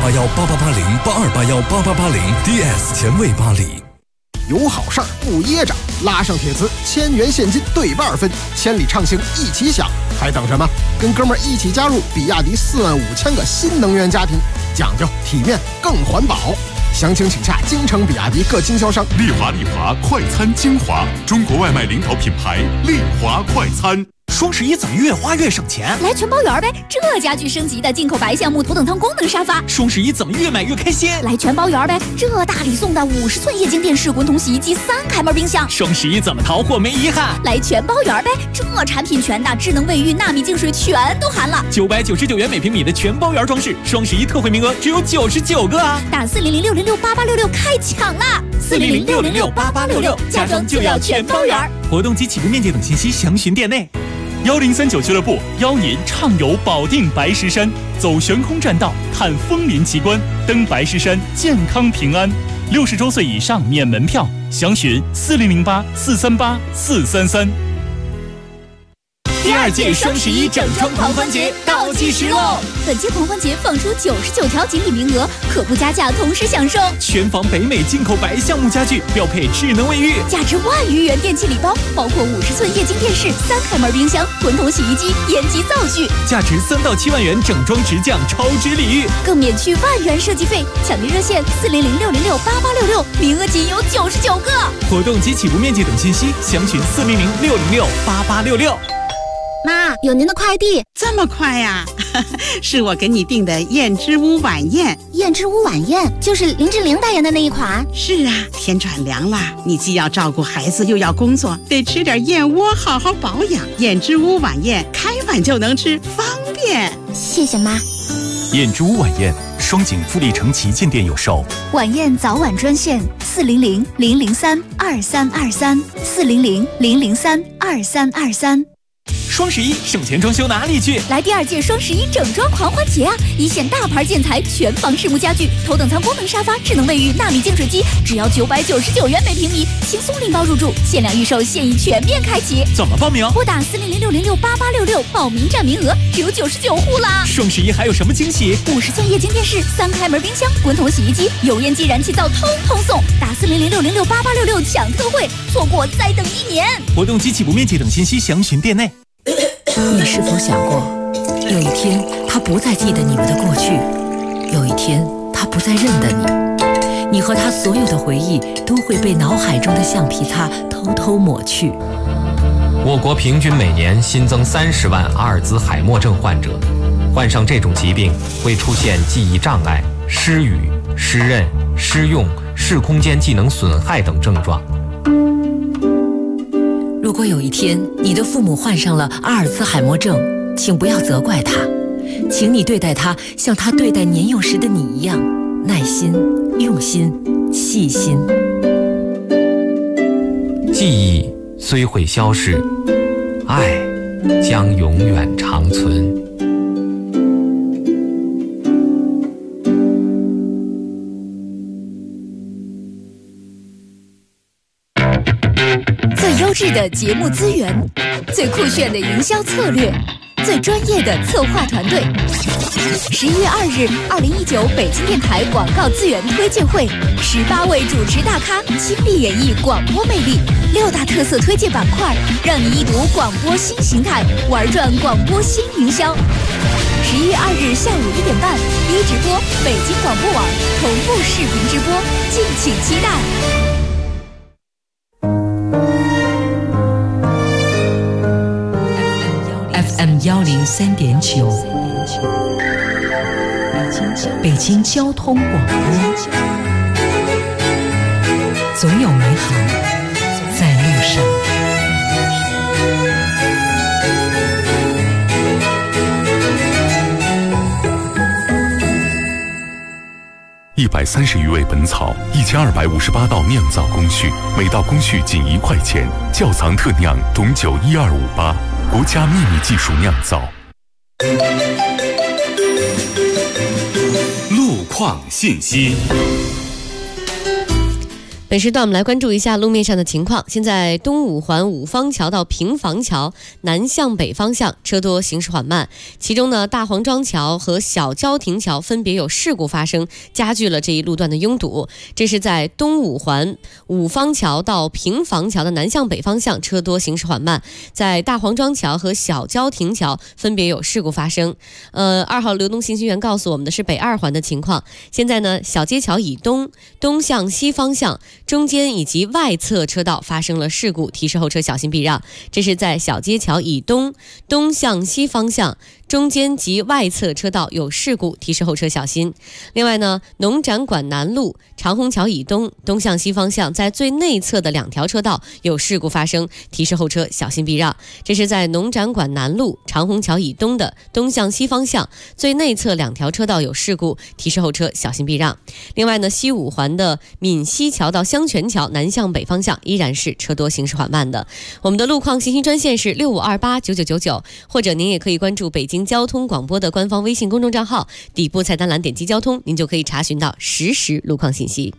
Speaker 2: 82818880，82818880，DS 前卫巴黎。
Speaker 13: 有好事儿不噎着，拉上铁磁，1000元现金对半分，千里畅行一起享，还等什么？跟哥们儿一起加入比亚迪45000个新能源家庭，讲究体面更环保。详情请洽京城比亚迪各经销商。
Speaker 2: 丽华快餐精华，中国外卖领导品牌丽华快餐。
Speaker 14: 双11怎么越花越省钱？
Speaker 15: 来全包圆呗！这家具升级的进口白橡木头等舱功能沙发。
Speaker 14: 双11怎么越买越开心？
Speaker 15: 来全包圆呗！这大礼送的50寸液晶电视、滚筒洗衣机、3开门冰箱。
Speaker 14: 双11怎么淘货没遗憾？
Speaker 15: 来全包圆呗！这产品全的智能卫浴、纳米净水全都含了。
Speaker 14: 999元每平米的全包圆装饰，双11特惠名额只有99个啊！
Speaker 15: 打400-606-8866开抢啦！400-606-8866，家装就要全包圆。
Speaker 14: 活动及起步面积等信息详询店内。
Speaker 16: 1039俱乐部邀您畅游保定白石山，走悬空栈道，看枫林奇观，登白石山健康平安。60周岁以上免门票，详询4008-438-433。
Speaker 15: 第2届双11整装狂欢节倒计时喽！本届狂欢节放出99条锦鲤名额，可不加价同时享受
Speaker 14: 全房北美进口白橡木家具，标配智能卫浴，
Speaker 15: 价值1万余元电器礼包，包括50寸液晶电视、3开门冰箱、滚筒洗衣机、烟机灶具，
Speaker 14: 价值3到7万元整装直降超值礼遇，
Speaker 15: 更免去1万元设计费。抢订热线400-606-8866，名额仅有99个。
Speaker 14: 活动及起步面积等信息详询400-606-8866。
Speaker 15: 妈，有您的快递。
Speaker 17: 这么快呀？是我给你订的燕之屋晚宴。
Speaker 15: 燕之屋晚宴就是林志玲代言的那一款。
Speaker 17: 是啊，天转凉了，你既要照顾孩子又要工作，得吃点燕窝好好保养。燕之屋晚宴开碗就能吃，方便。
Speaker 15: 谢谢妈。
Speaker 16: 燕之屋晚宴，双井富力城旗舰店有售。
Speaker 15: 晚宴早晚专线400-003-2323，400-003-2323。
Speaker 14: 双11省钱装修哪里去？
Speaker 15: 来第2届双11整装狂欢节啊！一线大牌建材、全房实木家具、头等舱功能沙发、智能卫浴、纳米净水机，只要999元每平米，轻松拎包入住，限量预售，现已全面开启。
Speaker 14: 怎么报名？
Speaker 15: 拨打400-606-8866，报名占名额只有99户啦！
Speaker 14: 双11还有什么惊喜
Speaker 15: ？50寸液晶电视、3开门冰箱、滚筒洗衣机、油烟机、燃气灶通通送！打400-606-8866抢特惠，错过再等1年。
Speaker 14: 活动及起步面积等信息详询店内。
Speaker 18: 你是否想过，有一天他不再记得你们的过去，有一天他不再认得你，你和他所有的回忆都会被脑海中的橡皮擦偷偷抹去。
Speaker 19: 我国平均每年新增30万阿尔兹海默症患者，患上这种疾病会出现记忆障碍、失语、失认、失用、视空间技能损害等症状。
Speaker 18: 如果有一天你的父母患上了阿尔兹海默症，请不要责怪他，请你对待他像他对待年幼时的你一样，耐心、用心、细心。
Speaker 19: 记忆虽会消逝，爱将永远长存。
Speaker 15: 优质的节目资源，最酷炫的营销策略，最专业的策划团队。11月2日，2019北京电台广告资源推介会，18位主持大咖倾力演绎广播魅力，6大特色推介板块，让你一睹广播新形态，玩转广播新营销。11月2日下午1点半，第一直播北京广播网同步视频直播，敬请期待。
Speaker 18: FM103.9，北京交通广播，总有美好在路上。
Speaker 2: 130余味本草，1258道酿造工序，每道工序仅1块钱。窖藏特酿董酒12588，国家秘密技术酿造。
Speaker 16: 路况信息。
Speaker 4: 本时段我们来关注一下路面上的情况。现在东五环五方桥到平房桥南向北方向车多行驶缓慢，其中呢大黄庄桥和小焦亭桥分别有事故发生，加剧了这一路段的拥堵。这是在东五环五方桥到平房桥的南向北方向车多行驶缓慢，在大黄庄桥和小焦亭桥分别有事故发生。2号流动信息员告诉我们的是北2环的情况。现在呢小街桥以东向西方向中间以及外侧车道发生了事故，提示后车小心避让。这是在小街桥以东向西方向中间及外侧车道有事故，提示后车小心。另外呢，农展馆南路长虹桥以东向西方向在最内侧的2条车道有事故发生，提示后车小心避让。这是在农展馆南路长虹桥以东的东向西方向最内侧2条车道有事故，提示后车小心避让。另外呢，西5环的闽西桥到香泉桥南向北方向依然是车多行驶缓慢的。我们的路况信息专线是65289999，或者您也可以关注北京交通广播的官方微信公众账号，底部菜单栏点击交通，您就可以查询到实时路况信息。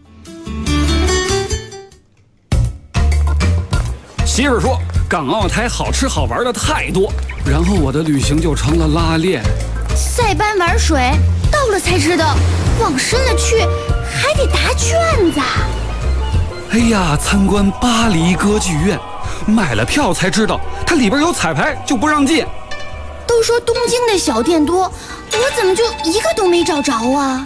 Speaker 20: 媳妇说港澳台好吃好玩的太多，然后我的旅行就成了拉练。
Speaker 21: 塞班玩水，到了才知道往深了去还得答卷子。
Speaker 20: 哎呀，参观巴黎歌剧院，买了票才知道它里边有彩排，就不让进。
Speaker 21: 都说东京的小店多，我怎么就一个都没找着啊？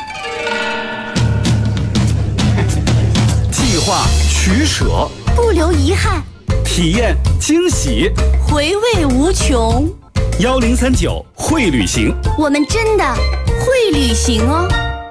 Speaker 20: 计划取舍，
Speaker 21: 不留遗憾，
Speaker 20: 体验惊喜，
Speaker 21: 回味无穷。
Speaker 20: 1039会旅行，
Speaker 21: 我们真的会旅行哦。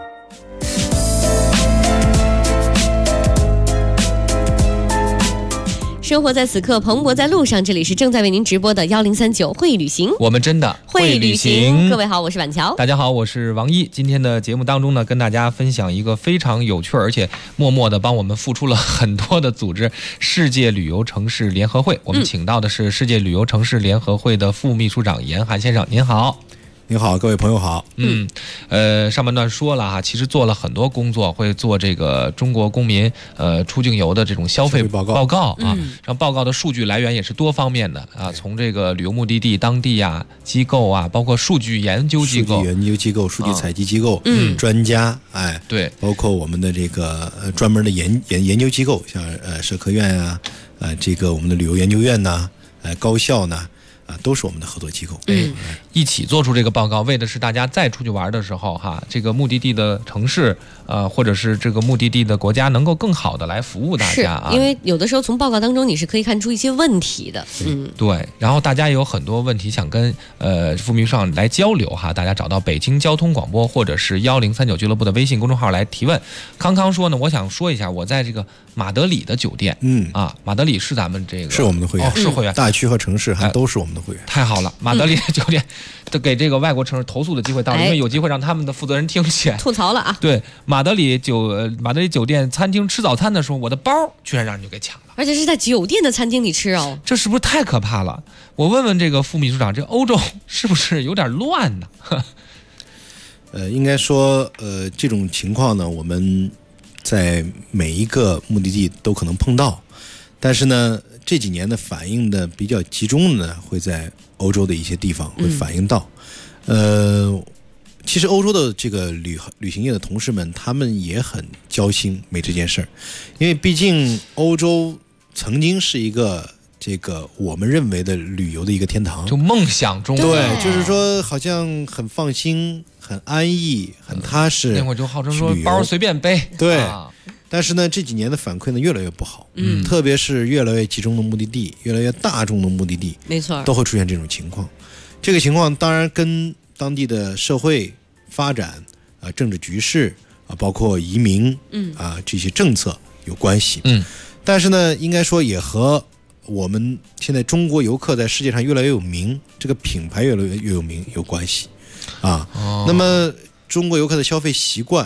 Speaker 4: 生活在此刻，蓬勃在路上。这里是正在为您直播的1039会旅行，
Speaker 11: 我们真的
Speaker 4: 会旅行。各位好，我是板桥。
Speaker 11: 大家好，我是王一。今天的节目当中呢，跟大家分享一个非常有趣而且默默的帮我们付出了很多的组织——世界旅游城市联合会。我们请到的是世界旅游城市联合会的副秘书长严寒先生，您好。
Speaker 12: 您好，各位朋友好。
Speaker 11: 上半段说了哈，其实做了很多工作，会做这个中国公民出境游的这种消费报告啊，让报告的数据来源也是多方面的啊，从这个旅游目的地、当地啊、机构啊，包括数据研究机构、
Speaker 12: 数据采集机构、专家，
Speaker 11: 对，
Speaker 12: 包括我们的这个专门的研究机构，像社科院啊，这个我们的旅游研究院呐，高校呢。都是我们的合作机构，
Speaker 11: 一起做出这个报告，为的是大家再出去玩的时候哈，这个目的地的城市或者是这个目的地的国家能够更好的来服务大家啊。
Speaker 4: 因为有的时候从报告当中你是可以看出一些问题的，
Speaker 11: 对。然后大家也有很多问题想跟副秘书长来交流哈，大家找到北京交通广播或者是1039俱乐部的微信公众号来提问。康康说呢，我想说一下，我在这个马德里的酒店，马德里是咱们这个
Speaker 12: 是我们的会员，
Speaker 11: 是会员，
Speaker 12: 大区和城市还都是我们的会员。
Speaker 11: 太好了，马德里的酒店都给这个外国城市投诉的机会到了，因为有机会让他们的负责人听见
Speaker 4: 吐槽了啊。
Speaker 11: 对，马德里酒店餐厅吃早餐的时候，我的包居然让人就给抢了，
Speaker 4: 而且是在酒店的餐厅里吃哦，
Speaker 11: 这是不是太可怕了？我问问这个副秘书长，这欧洲是不是有点乱呢？
Speaker 12: 应该说，这种情况呢，我们在每一个目的地都可能碰到，但是呢，这几年的反映的比较集中的呢，会在欧洲的一些地方会反映到。其实欧洲的这个旅行业的同事们，他们也很焦心为这件事儿，因为毕竟欧洲曾经是一个这个我们认为的旅游的一个天堂，
Speaker 11: 就梦想中的，
Speaker 12: 对，就是说好像很放心、很安逸、很踏实。
Speaker 11: 那会儿就号称说包随便背，
Speaker 12: 对。但是呢，这几年的反馈呢越来越不好，特别是越来越集中的目的地、越来越大众的目的地，
Speaker 4: 没错，
Speaker 12: 都会出现这种情况。这个情况当然跟当地的社会发展政治局势包括移民这些政策有关系。但是呢，应该说也和我们现在中国游客在世界上越来越有名，这个品牌越来越有名有关系啊。那么中国游客的消费习惯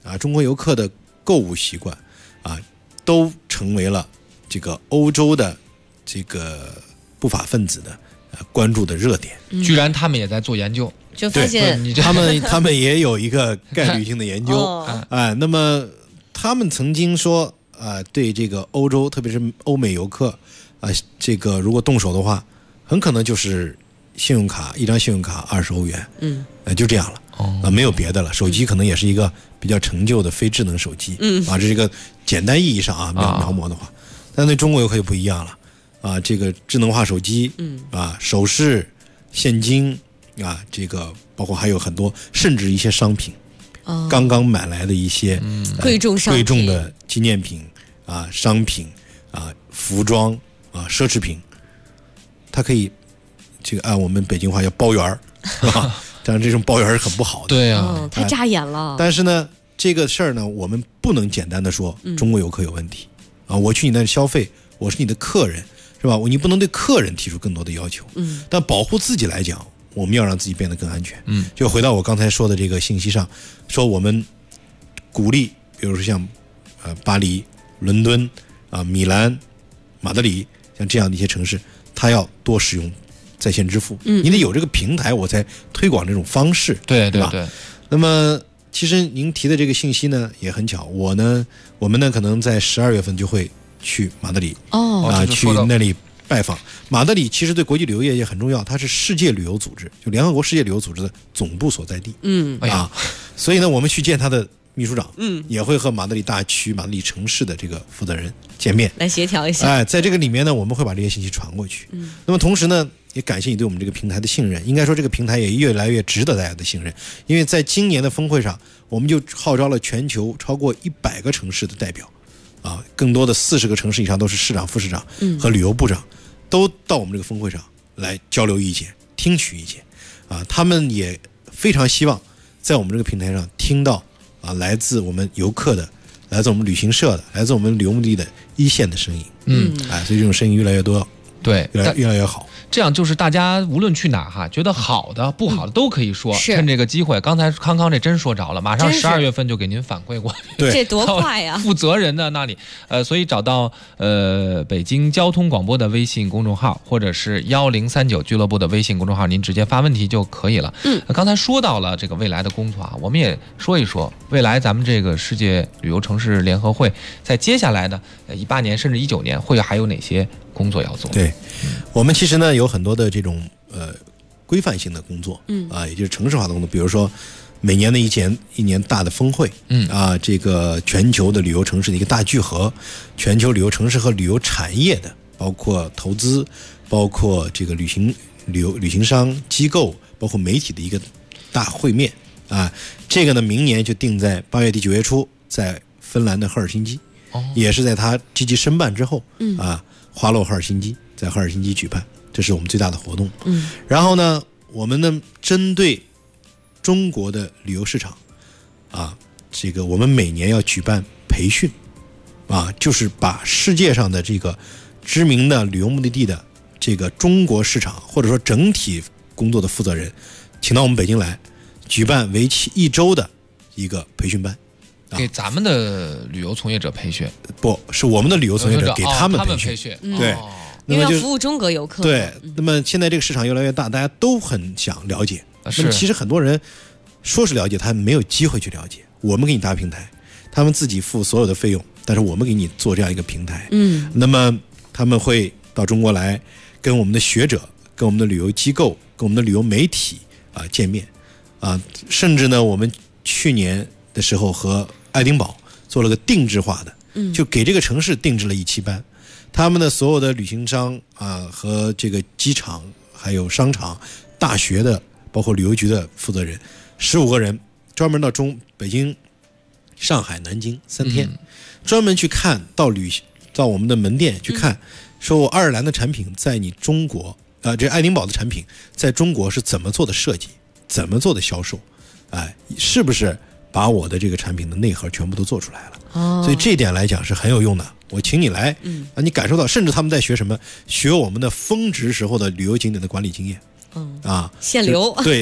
Speaker 12: 啊，中国游客的购物习惯啊，都成为了这个欧洲的这个不法分子的关注的热点。
Speaker 11: 居然他们也在做研究，
Speaker 4: 就发现
Speaker 12: 他们也有一个概率性的研究那么他们曾经说对这个欧洲特别是欧美游客这个如果动手的话，很可能就是信用卡，一张信用卡20欧元，就这样了没有别的了。手机可能也是一个比较陈旧的非智能手机，这是一个简单意义上描摹的话。但对中国游客就不一样了这个智能化手机，首饰、现金这个包括还有很多，甚至一些商品，刚刚买来的一些
Speaker 4: 贵重
Speaker 12: 的纪念品商品服装奢侈品，它可以这个按我们北京话叫包圆儿，是吧？但是这种包圆儿是很不好的，
Speaker 11: 对啊，
Speaker 4: 太扎眼了。
Speaker 12: 但是呢，这个事儿呢，我们不能简单的说中国游客有问题我去你那消费，我是你的客人，是吧？你不能对客人提出更多的要求，但保护自己来讲，我们要让自己变得更安全。就回到我刚才说的这个信息上，说我们鼓励，比如说像巴黎、伦敦米兰、马德里，像这样的一些城市，它要多使用在线支付，你得有这个平台，我才推广这种方式，
Speaker 11: 对
Speaker 12: 吧？那么其实您提的这个信息呢也很巧，我们呢可能在12月份就会去马德里去那里拜访。马德里其实对国际旅游业也很重要，它是世界旅游组织，就联合国世界旅游组织的总部所在地。所以呢，我们去见他的秘书长，也会和马德里大区、马德里城市的这个负责人见面，
Speaker 4: 来协调一下。
Speaker 12: 在这个里面呢，我们会把这些信息传过去。那么同时呢，也感谢你对我们这个平台的信任。应该说，这个平台也越来越值得大家的信任，因为在今年的峰会上，我们就号召了全球超过100个城市的代表，更多的40个城市以上都是市长、副市长和旅游部长，都到我们这个峰会上来交流意见、听取意见。他们也非常希望在我们这个平台上听到来自我们游客的、来自我们旅行社的、来自我们旅游目的地的一线的声音。所以这种声音越来越多，
Speaker 11: 对，
Speaker 12: 越来越好。
Speaker 11: 这样就是大家无论去哪儿觉得好的不好的都可以说，趁这个机会。刚才康康这真说着了，马上12月份就给您反馈过去。
Speaker 12: 对，
Speaker 4: 这多快呀！
Speaker 11: 负责人的那里，所以找到北京交通广播的微信公众号，或者是1039俱乐部的微信公众号，您直接发问题就可以了。刚才说到了这个未来的工作我们也说一说未来咱们这个世界旅游城市联合会在接下来的18年甚至19年会还有哪些工作要做？
Speaker 12: 对，我们其实呢有很多的这种规范性的工作，也就是城市化的工作，比如说每年的一年大的峰会，这个全球的旅游城市的一个大聚合，全球旅游城市和旅游产业的，包括投资，包括这个旅行商机构，包括媒体的一个大会面这个呢明年就定在8月底9月初，在芬兰的赫尔辛基，也是在它积极申办之后，花落赫尔辛基，在赫尔辛基举办，这是我们最大的活动。然后呢，我们呢针对中国的旅游市场这个我们每年要举办培训就是把世界上的这个知名的旅游目的地的这个中国市场或者说整体工作的负责人请到我们北京来，举办为期1周的一个培训班。
Speaker 11: 给咱们的旅游从业者培训？
Speaker 12: 不是我们的旅游从业者给他们培训。对，
Speaker 4: 因为要服务中国游客。
Speaker 12: 对，那么现在这个市场越来越大，大家都很想了解。那么其实很多人说是了解，他没有机会去了解。我们给你搭平台，他们自己付所有的费用，但是我们给你做这样一个平台。那么他们会到中国来，跟我们的学者、跟我们的旅游机构、跟我们的旅游媒体见面甚至呢，我们去年的时候和爱丁堡做了个定制化的，就给这个城市定制了1期班，他们的所有的旅行商和这个机场还有商场、大学的，包括旅游局的负责人，15个人专门到北京、上海、南京3天，专门去看到我们的门店去看，说我爱尔兰的产品在你中国这爱丁堡的产品在中国是怎么做的设计，怎么做的销售，是不是把我的这个产品的内核全部都做出来了。所以这一点来讲是很有用的。我请你来，你感受到，甚至他们在学什么？学我们的峰值时候的旅游景点的管理经验，
Speaker 4: 限流。
Speaker 12: 对，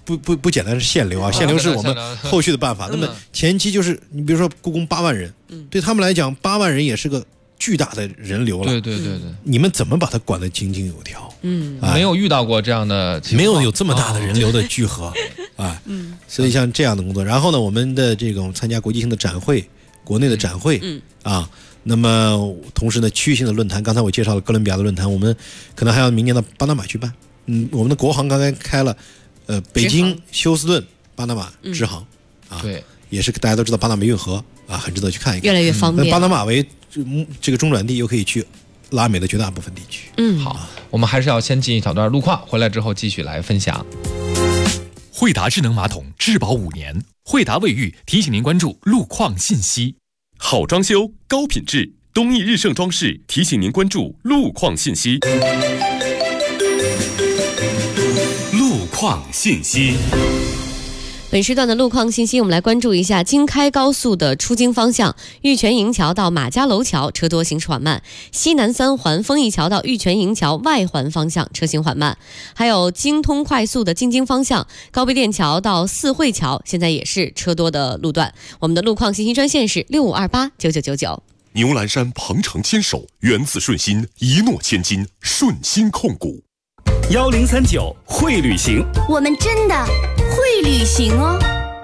Speaker 12: 不简单是限流啊，限流是我们后续的办法。那么前期就是你比如说故宫8万人，对他们来讲8万人也是个巨大的人流了。
Speaker 11: 对，
Speaker 12: 你们怎么把它管得井井有条？
Speaker 11: 没有遇到过这样的情况，
Speaker 12: 没有这么大的人流的聚合啊。所以像这样的工作，然后呢，我们的这种参加国际性的展会、国内的展会啊。那么同时呢，区域性的论坛，刚才我介绍了哥伦比亚的论坛，我们可能还要明年到巴拿马去办。我们的国航刚才开了，北京、休斯顿、巴拿马直航，
Speaker 11: 对，
Speaker 12: 也是大家都知道巴拿马运河啊，很值得去看一看，
Speaker 4: 越来越方便。
Speaker 12: 巴拿马为这个中转地，又可以去拉美的绝大部分地区。
Speaker 11: 好，我们还是要先进一小段路况，回来之后继续来分享。
Speaker 2: 惠达智能马桶质保5年，惠达卫浴提醒您关注路况信息。好装修，高品质，东义日盛装饰提醒您关注路况信息。路况信息。
Speaker 4: 本时段的路况信息，我们来关注一下京开高速的出京方向，玉泉营桥到马家楼桥车多行驶缓慢，西南3环丰益桥到玉泉营桥外环方向车行缓慢，还有京通快速的进京方向，高碑店桥到四惠桥现在也是车多的路段。我们的路况信息专线是65289999。
Speaker 2: 牛栏山鹏程牵手，源自顺心，一诺千金，顺心控股。
Speaker 14: 1039会旅行，
Speaker 21: 我们真的会旅行哦。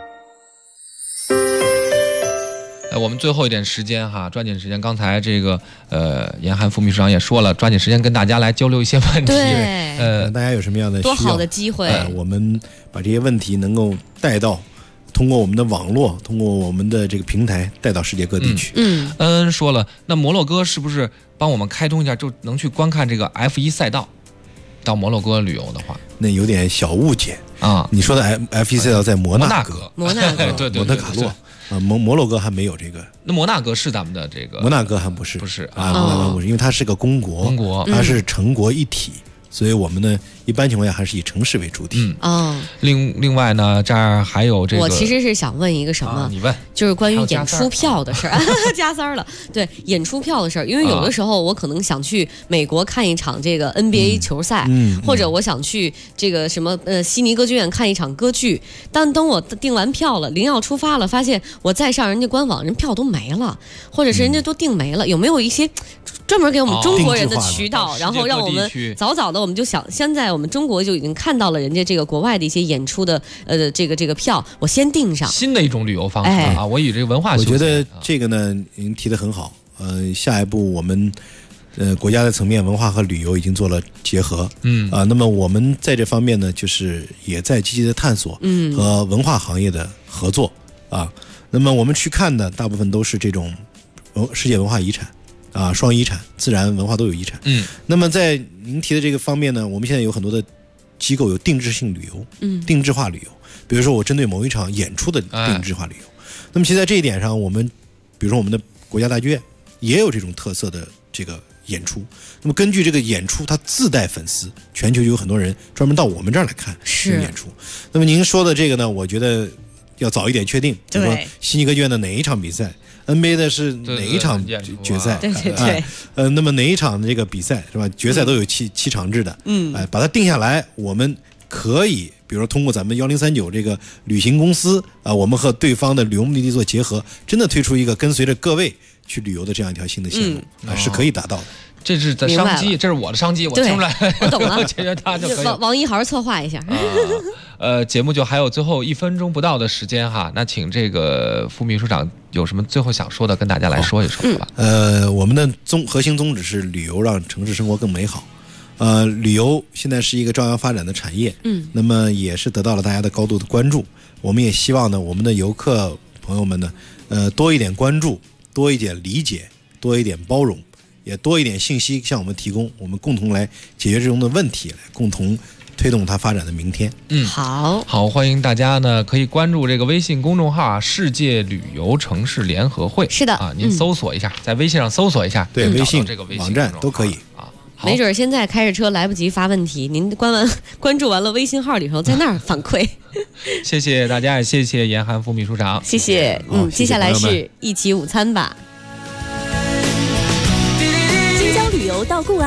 Speaker 11: 我们最后一点时间哈，抓紧时间。刚才这个严寒副秘书长也说了，抓紧时间跟大家来交流一些问题。
Speaker 4: 对，
Speaker 12: 大家有什么样的需要，
Speaker 4: 多好的机会，
Speaker 12: 我们把这些问题能够带到，通过我们的网络，通过我们的这个平台带到世界各地去。
Speaker 11: 恩说了，那摩洛哥是不是帮我们开通一下，就能去观看这个 F1 赛道？到摩洛哥旅游的话，
Speaker 12: 那有点小误解啊！你说的 F1 赛道在摩纳哥，
Speaker 11: 对，
Speaker 12: 蒙特卡洛啊，摩洛哥还没有这个。
Speaker 11: 那摩纳哥是咱们的这个？
Speaker 12: 摩纳哥还不是啊，摩纳哥不是，因为它是个公国，它是城国一体。所以我们呢，一般情况下还是以城市为主体。
Speaker 11: 另外呢，这儿还有这个，
Speaker 4: 我其实是想问一个什么？
Speaker 11: 你问，
Speaker 4: 就是关于演出票的事儿，加塞儿了。对，演出票的事儿，因为有的时候我可能想去美国看一场这个 NBA 球赛，或者我想去这个什么悉尼歌剧院看一场歌剧，但等我订完票了，临要出发了，发现我再上人家官网，人票都没了，或者是人家都订没了，有没有一些专门给我们中国人的渠道，然后让我们早早的我们就想，现在我们中国就已经看到了人家这个国外的一些演出的这个票，我先订上。
Speaker 11: 新的一种旅游方式啊，我以这个文化，
Speaker 12: 我觉得这个呢，您提得很好。下一步我们国家的层面，文化和旅游已经做了结合。那么我们在这方面呢，就是也在积极的探索和文化行业的合作啊。那么我们去看的大部分都是这种世界文化遗产。双遗产，自然文化都有遗产。那么在您提的这个方面呢，我们现在有很多的机构有定制性旅游，定制化旅游。比如说我针对某一场演出的定制化旅游。那么其实在这一点上，我们比如说我们的国家大剧院也有这种特色的这个演出。那么根据这个演出，它自带粉丝，全球就有很多人专门到我们这儿来看这个演出。那么您说的这个呢，我觉得要早一点确定，比如说悉尼歌剧院的哪一场比赛。NBA 的是哪一场决赛？
Speaker 4: 对，
Speaker 12: 那么哪一场这个比赛是吧？决赛都有七场制的，把它定下来，我们可以，比如说通过咱们1039这个旅行公司啊，我们和对方的旅游目的地做结合，真的推出一个跟随着各位去旅游的这样一条新的线路是可以达到的。
Speaker 11: 这是的商机，这是我的商机，我听出来，
Speaker 4: 我懂了，
Speaker 11: 解决它就可以。
Speaker 4: 王一好好策划一下。
Speaker 11: 节目就还有最后1分钟不到的时间哈，那请这个副秘书长有什么最后想说的，跟大家来说一说吧。
Speaker 12: 我们的核心宗旨是旅游让城市生活更美好。旅游现在是一个朝阳发展的产业，那么也是得到了大家的高度的关注。我们也希望呢，我们的游客朋友们呢，多一点关注，多一点理解，多一点包容。也多一点信息向我们提供，我们共同来解决这种的问题，来共同推动它发展的明天。
Speaker 4: 好，
Speaker 11: 欢迎大家呢可以关注这个微信公众号世界旅游城市联合会。
Speaker 4: 是的
Speaker 11: 您搜索一下，在微信上搜索一下，
Speaker 12: 对，微信
Speaker 11: 这个微信
Speaker 12: 网站都可以
Speaker 11: 啊。
Speaker 4: 没准现在开着车来不及发问题，您关注完了微信号里头，在那儿反馈。
Speaker 11: 谢谢大家，也谢谢严寒副秘书长，
Speaker 4: 谢谢。接下来是一起午餐吧。
Speaker 15: 到固安，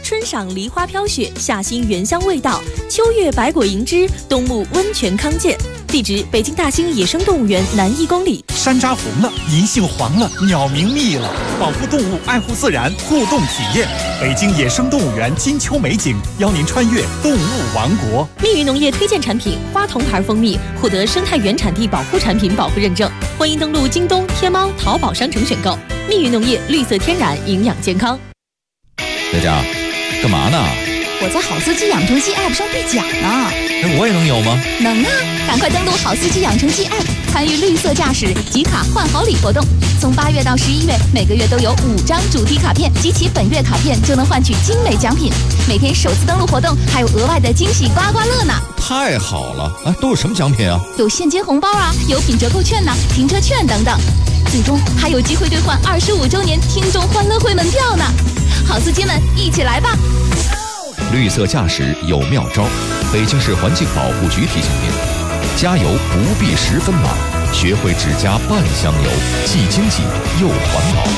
Speaker 5: 春赏梨花飘雪，夏兴原香味道，秋月百果盈枝，冬沐温泉康健。地址：北京大兴野生动物园南1公里。
Speaker 14: 山楂红了，银杏黄了，鸟鸣密了，保护动物，爱护自然，互动体验。北京野生动物园金秋美景，邀您穿越动物王国。
Speaker 5: 蜜语农业推荐产品花童牌蜂蜜获得生态原产地保护产品保护认证。欢迎登录京东、天猫、淘宝商城选购。蜜语农业，绿色天然，营养健康。
Speaker 3: 佳佳，干嘛呢？
Speaker 15: 我在好司机养成记 App 上兑奖呢。
Speaker 3: 我也能有吗？
Speaker 15: 能啊！赶快登录好司机养成记 App， 参与绿色驾驶集卡换好礼活动。从8月到11月，每个月都有5张主题卡片，集齐本月卡片就能换取精美奖品。每天首次登录活动还有额外的惊喜刮刮乐呢！
Speaker 3: 太好了！都有什么奖品啊？
Speaker 15: 有现金红包啊，有品折扣券呐、停车券等等。最终还有机会兑换25周年听众欢乐会门票呢！好司机们，一起来吧！
Speaker 3: 绿色驾驶有妙招，北京市环境保护局提醒您：加油不必10分满，学会只加半箱油，既经济又环保。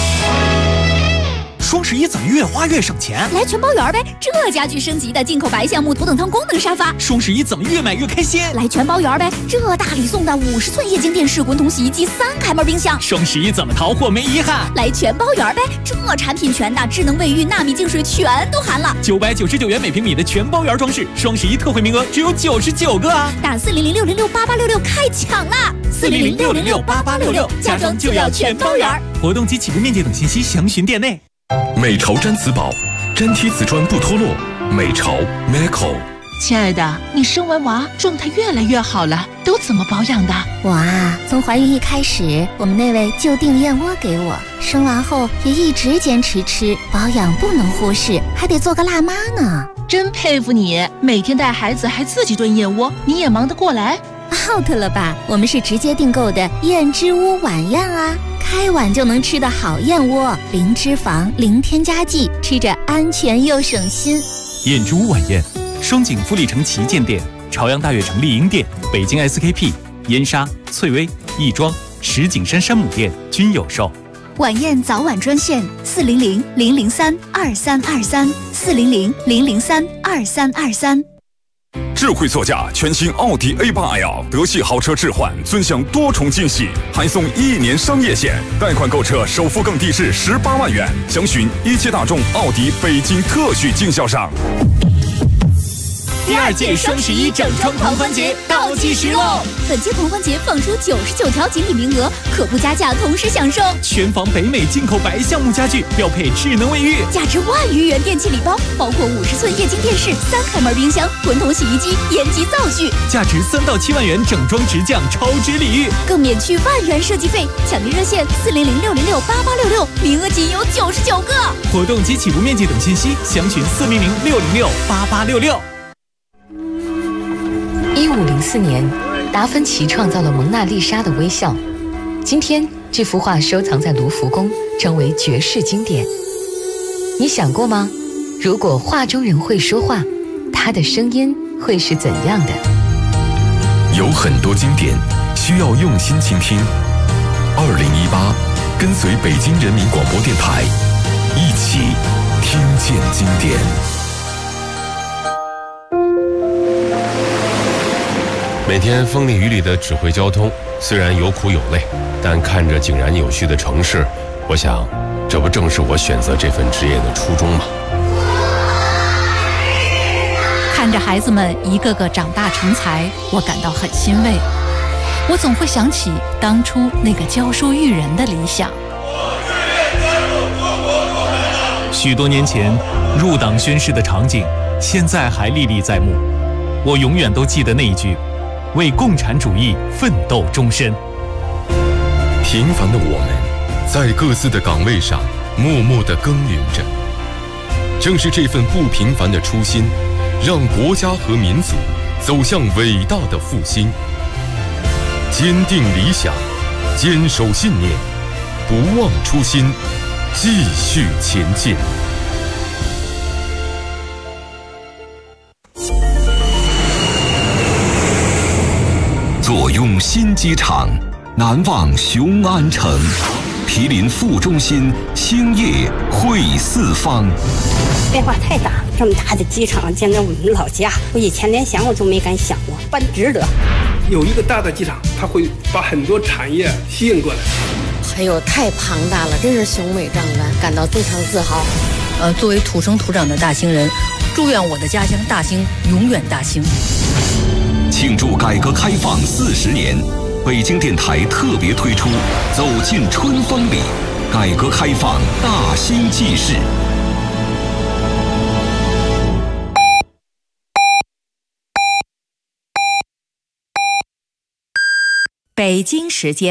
Speaker 14: 双11怎么越花越省钱？
Speaker 15: 来全包圆呗！这家具升级的进口白橡木头等舱功能沙发。
Speaker 14: 双11怎么越买越开心？
Speaker 15: 来全包圆呗！这大礼送的50寸液晶电视、滚筒洗衣机、3开门冰箱。
Speaker 14: 双11怎么淘货没遗憾？
Speaker 15: 来全包圆呗！这产品全的智能卫浴、纳米净水全都含了。
Speaker 14: 999元每平米的全包圆装饰，双11特惠名额只有99个啊！
Speaker 15: 打400-606-8866开抢啦！400-606-8866，家装就要全包圆。
Speaker 14: 活动及起步面积等信息详询店内。
Speaker 2: 美潮毡瓷宝，粘贴瓷砖不脱落。美潮 Meco。
Speaker 22: 亲爱的，你生完娃状态越来越好了，都怎么保养的？
Speaker 6: 我啊，从怀孕一开始，我们那位就订燕窝给我，生完后也一直坚持吃，保养不能忽视，还得做个辣妈呢。
Speaker 22: 真佩服你，每天带孩子还自己炖燕窝，你也忙得过来
Speaker 6: ？out 了吧？我们是直接订购的燕之屋晚宴啊，开碗就能吃的好燕窝，零脂肪、零添加剂，吃着安全又省心。
Speaker 14: 燕之屋晚宴，双井富力城旗舰店、朝阳大悦城丽婴店、北京 SKP、燕莎、翠微、亦庄、石景山山姆店均有售。
Speaker 15: 晚宴早晚专线400-003-2323，400-003-2323。
Speaker 2: 智慧座驾全新奥迪 A8L， 德系豪车置换尊享多重惊喜，还送1年商业险，贷款购车首付更低至18万元。详询一汽大众奥迪北京特许经销商。
Speaker 14: 第2届双11整装狂欢节倒计时喽！
Speaker 15: 本届狂欢节放出99条锦鲤名额，可不加价同时享受
Speaker 14: 全房北美进口白橡木家具，标配智能卫浴，
Speaker 15: 价值1万余元电器礼包，包括50寸液晶电视、3开门冰箱、滚筒洗衣机、烟机灶具，
Speaker 14: 价值3到7万元整装直降超值礼遇，
Speaker 15: 更免去1万元设计费。抢订热线400-606-8866，名额仅有99个。
Speaker 14: 活动及起步面积等信息详询400-606-8866。
Speaker 18: 1504年，达芬奇创造了蒙娜丽莎的微笑。今天，这幅画收藏在卢浮宫，成为绝世经典。你想过吗？如果画中人会说话，他的声音会是怎样的？
Speaker 2: 有很多经典需要用心倾听。2018，跟随北京人民广播电台，一起听见经典。
Speaker 23: 每天风里雨里的指挥交通，虽然有苦有累，但看着井然有序的城市，我想，这不正是我选择这份职业的初衷吗？
Speaker 24: 看着孩子们一个个长大成才，我感到很欣慰。我总会想起当初那个教书育人的理想。
Speaker 14: 许多年前入党宣誓的场景，现在还历历在目。我永远都记得那一句：为共产主义奋斗终身。
Speaker 2: 平凡的我们，在各自的岗位上默默地耕耘着。正是这份不平凡的初心，让国家和民族走向伟大的复兴。坚定理想，坚守信念，不忘初心，继续前进。坐拥新机场，难忘雄安城。 毗邻副中心，星夜会四方。
Speaker 7: 变化太大了，这么大的机场建在我们老家，我以前连想我都没敢想过，办值得。
Speaker 8: 有一个大的机场，它会把很多产业吸引过来。
Speaker 9: 还有太庞大了，真是雄伟壮观，感到非常自豪。
Speaker 10: 作为土生土长的大兴人，祝愿我的家乡大兴永远大兴。
Speaker 2: 庆祝改革开放40年，北京电台特别推出《走进春风里》，改革开放大兴纪事。
Speaker 1: 北京时间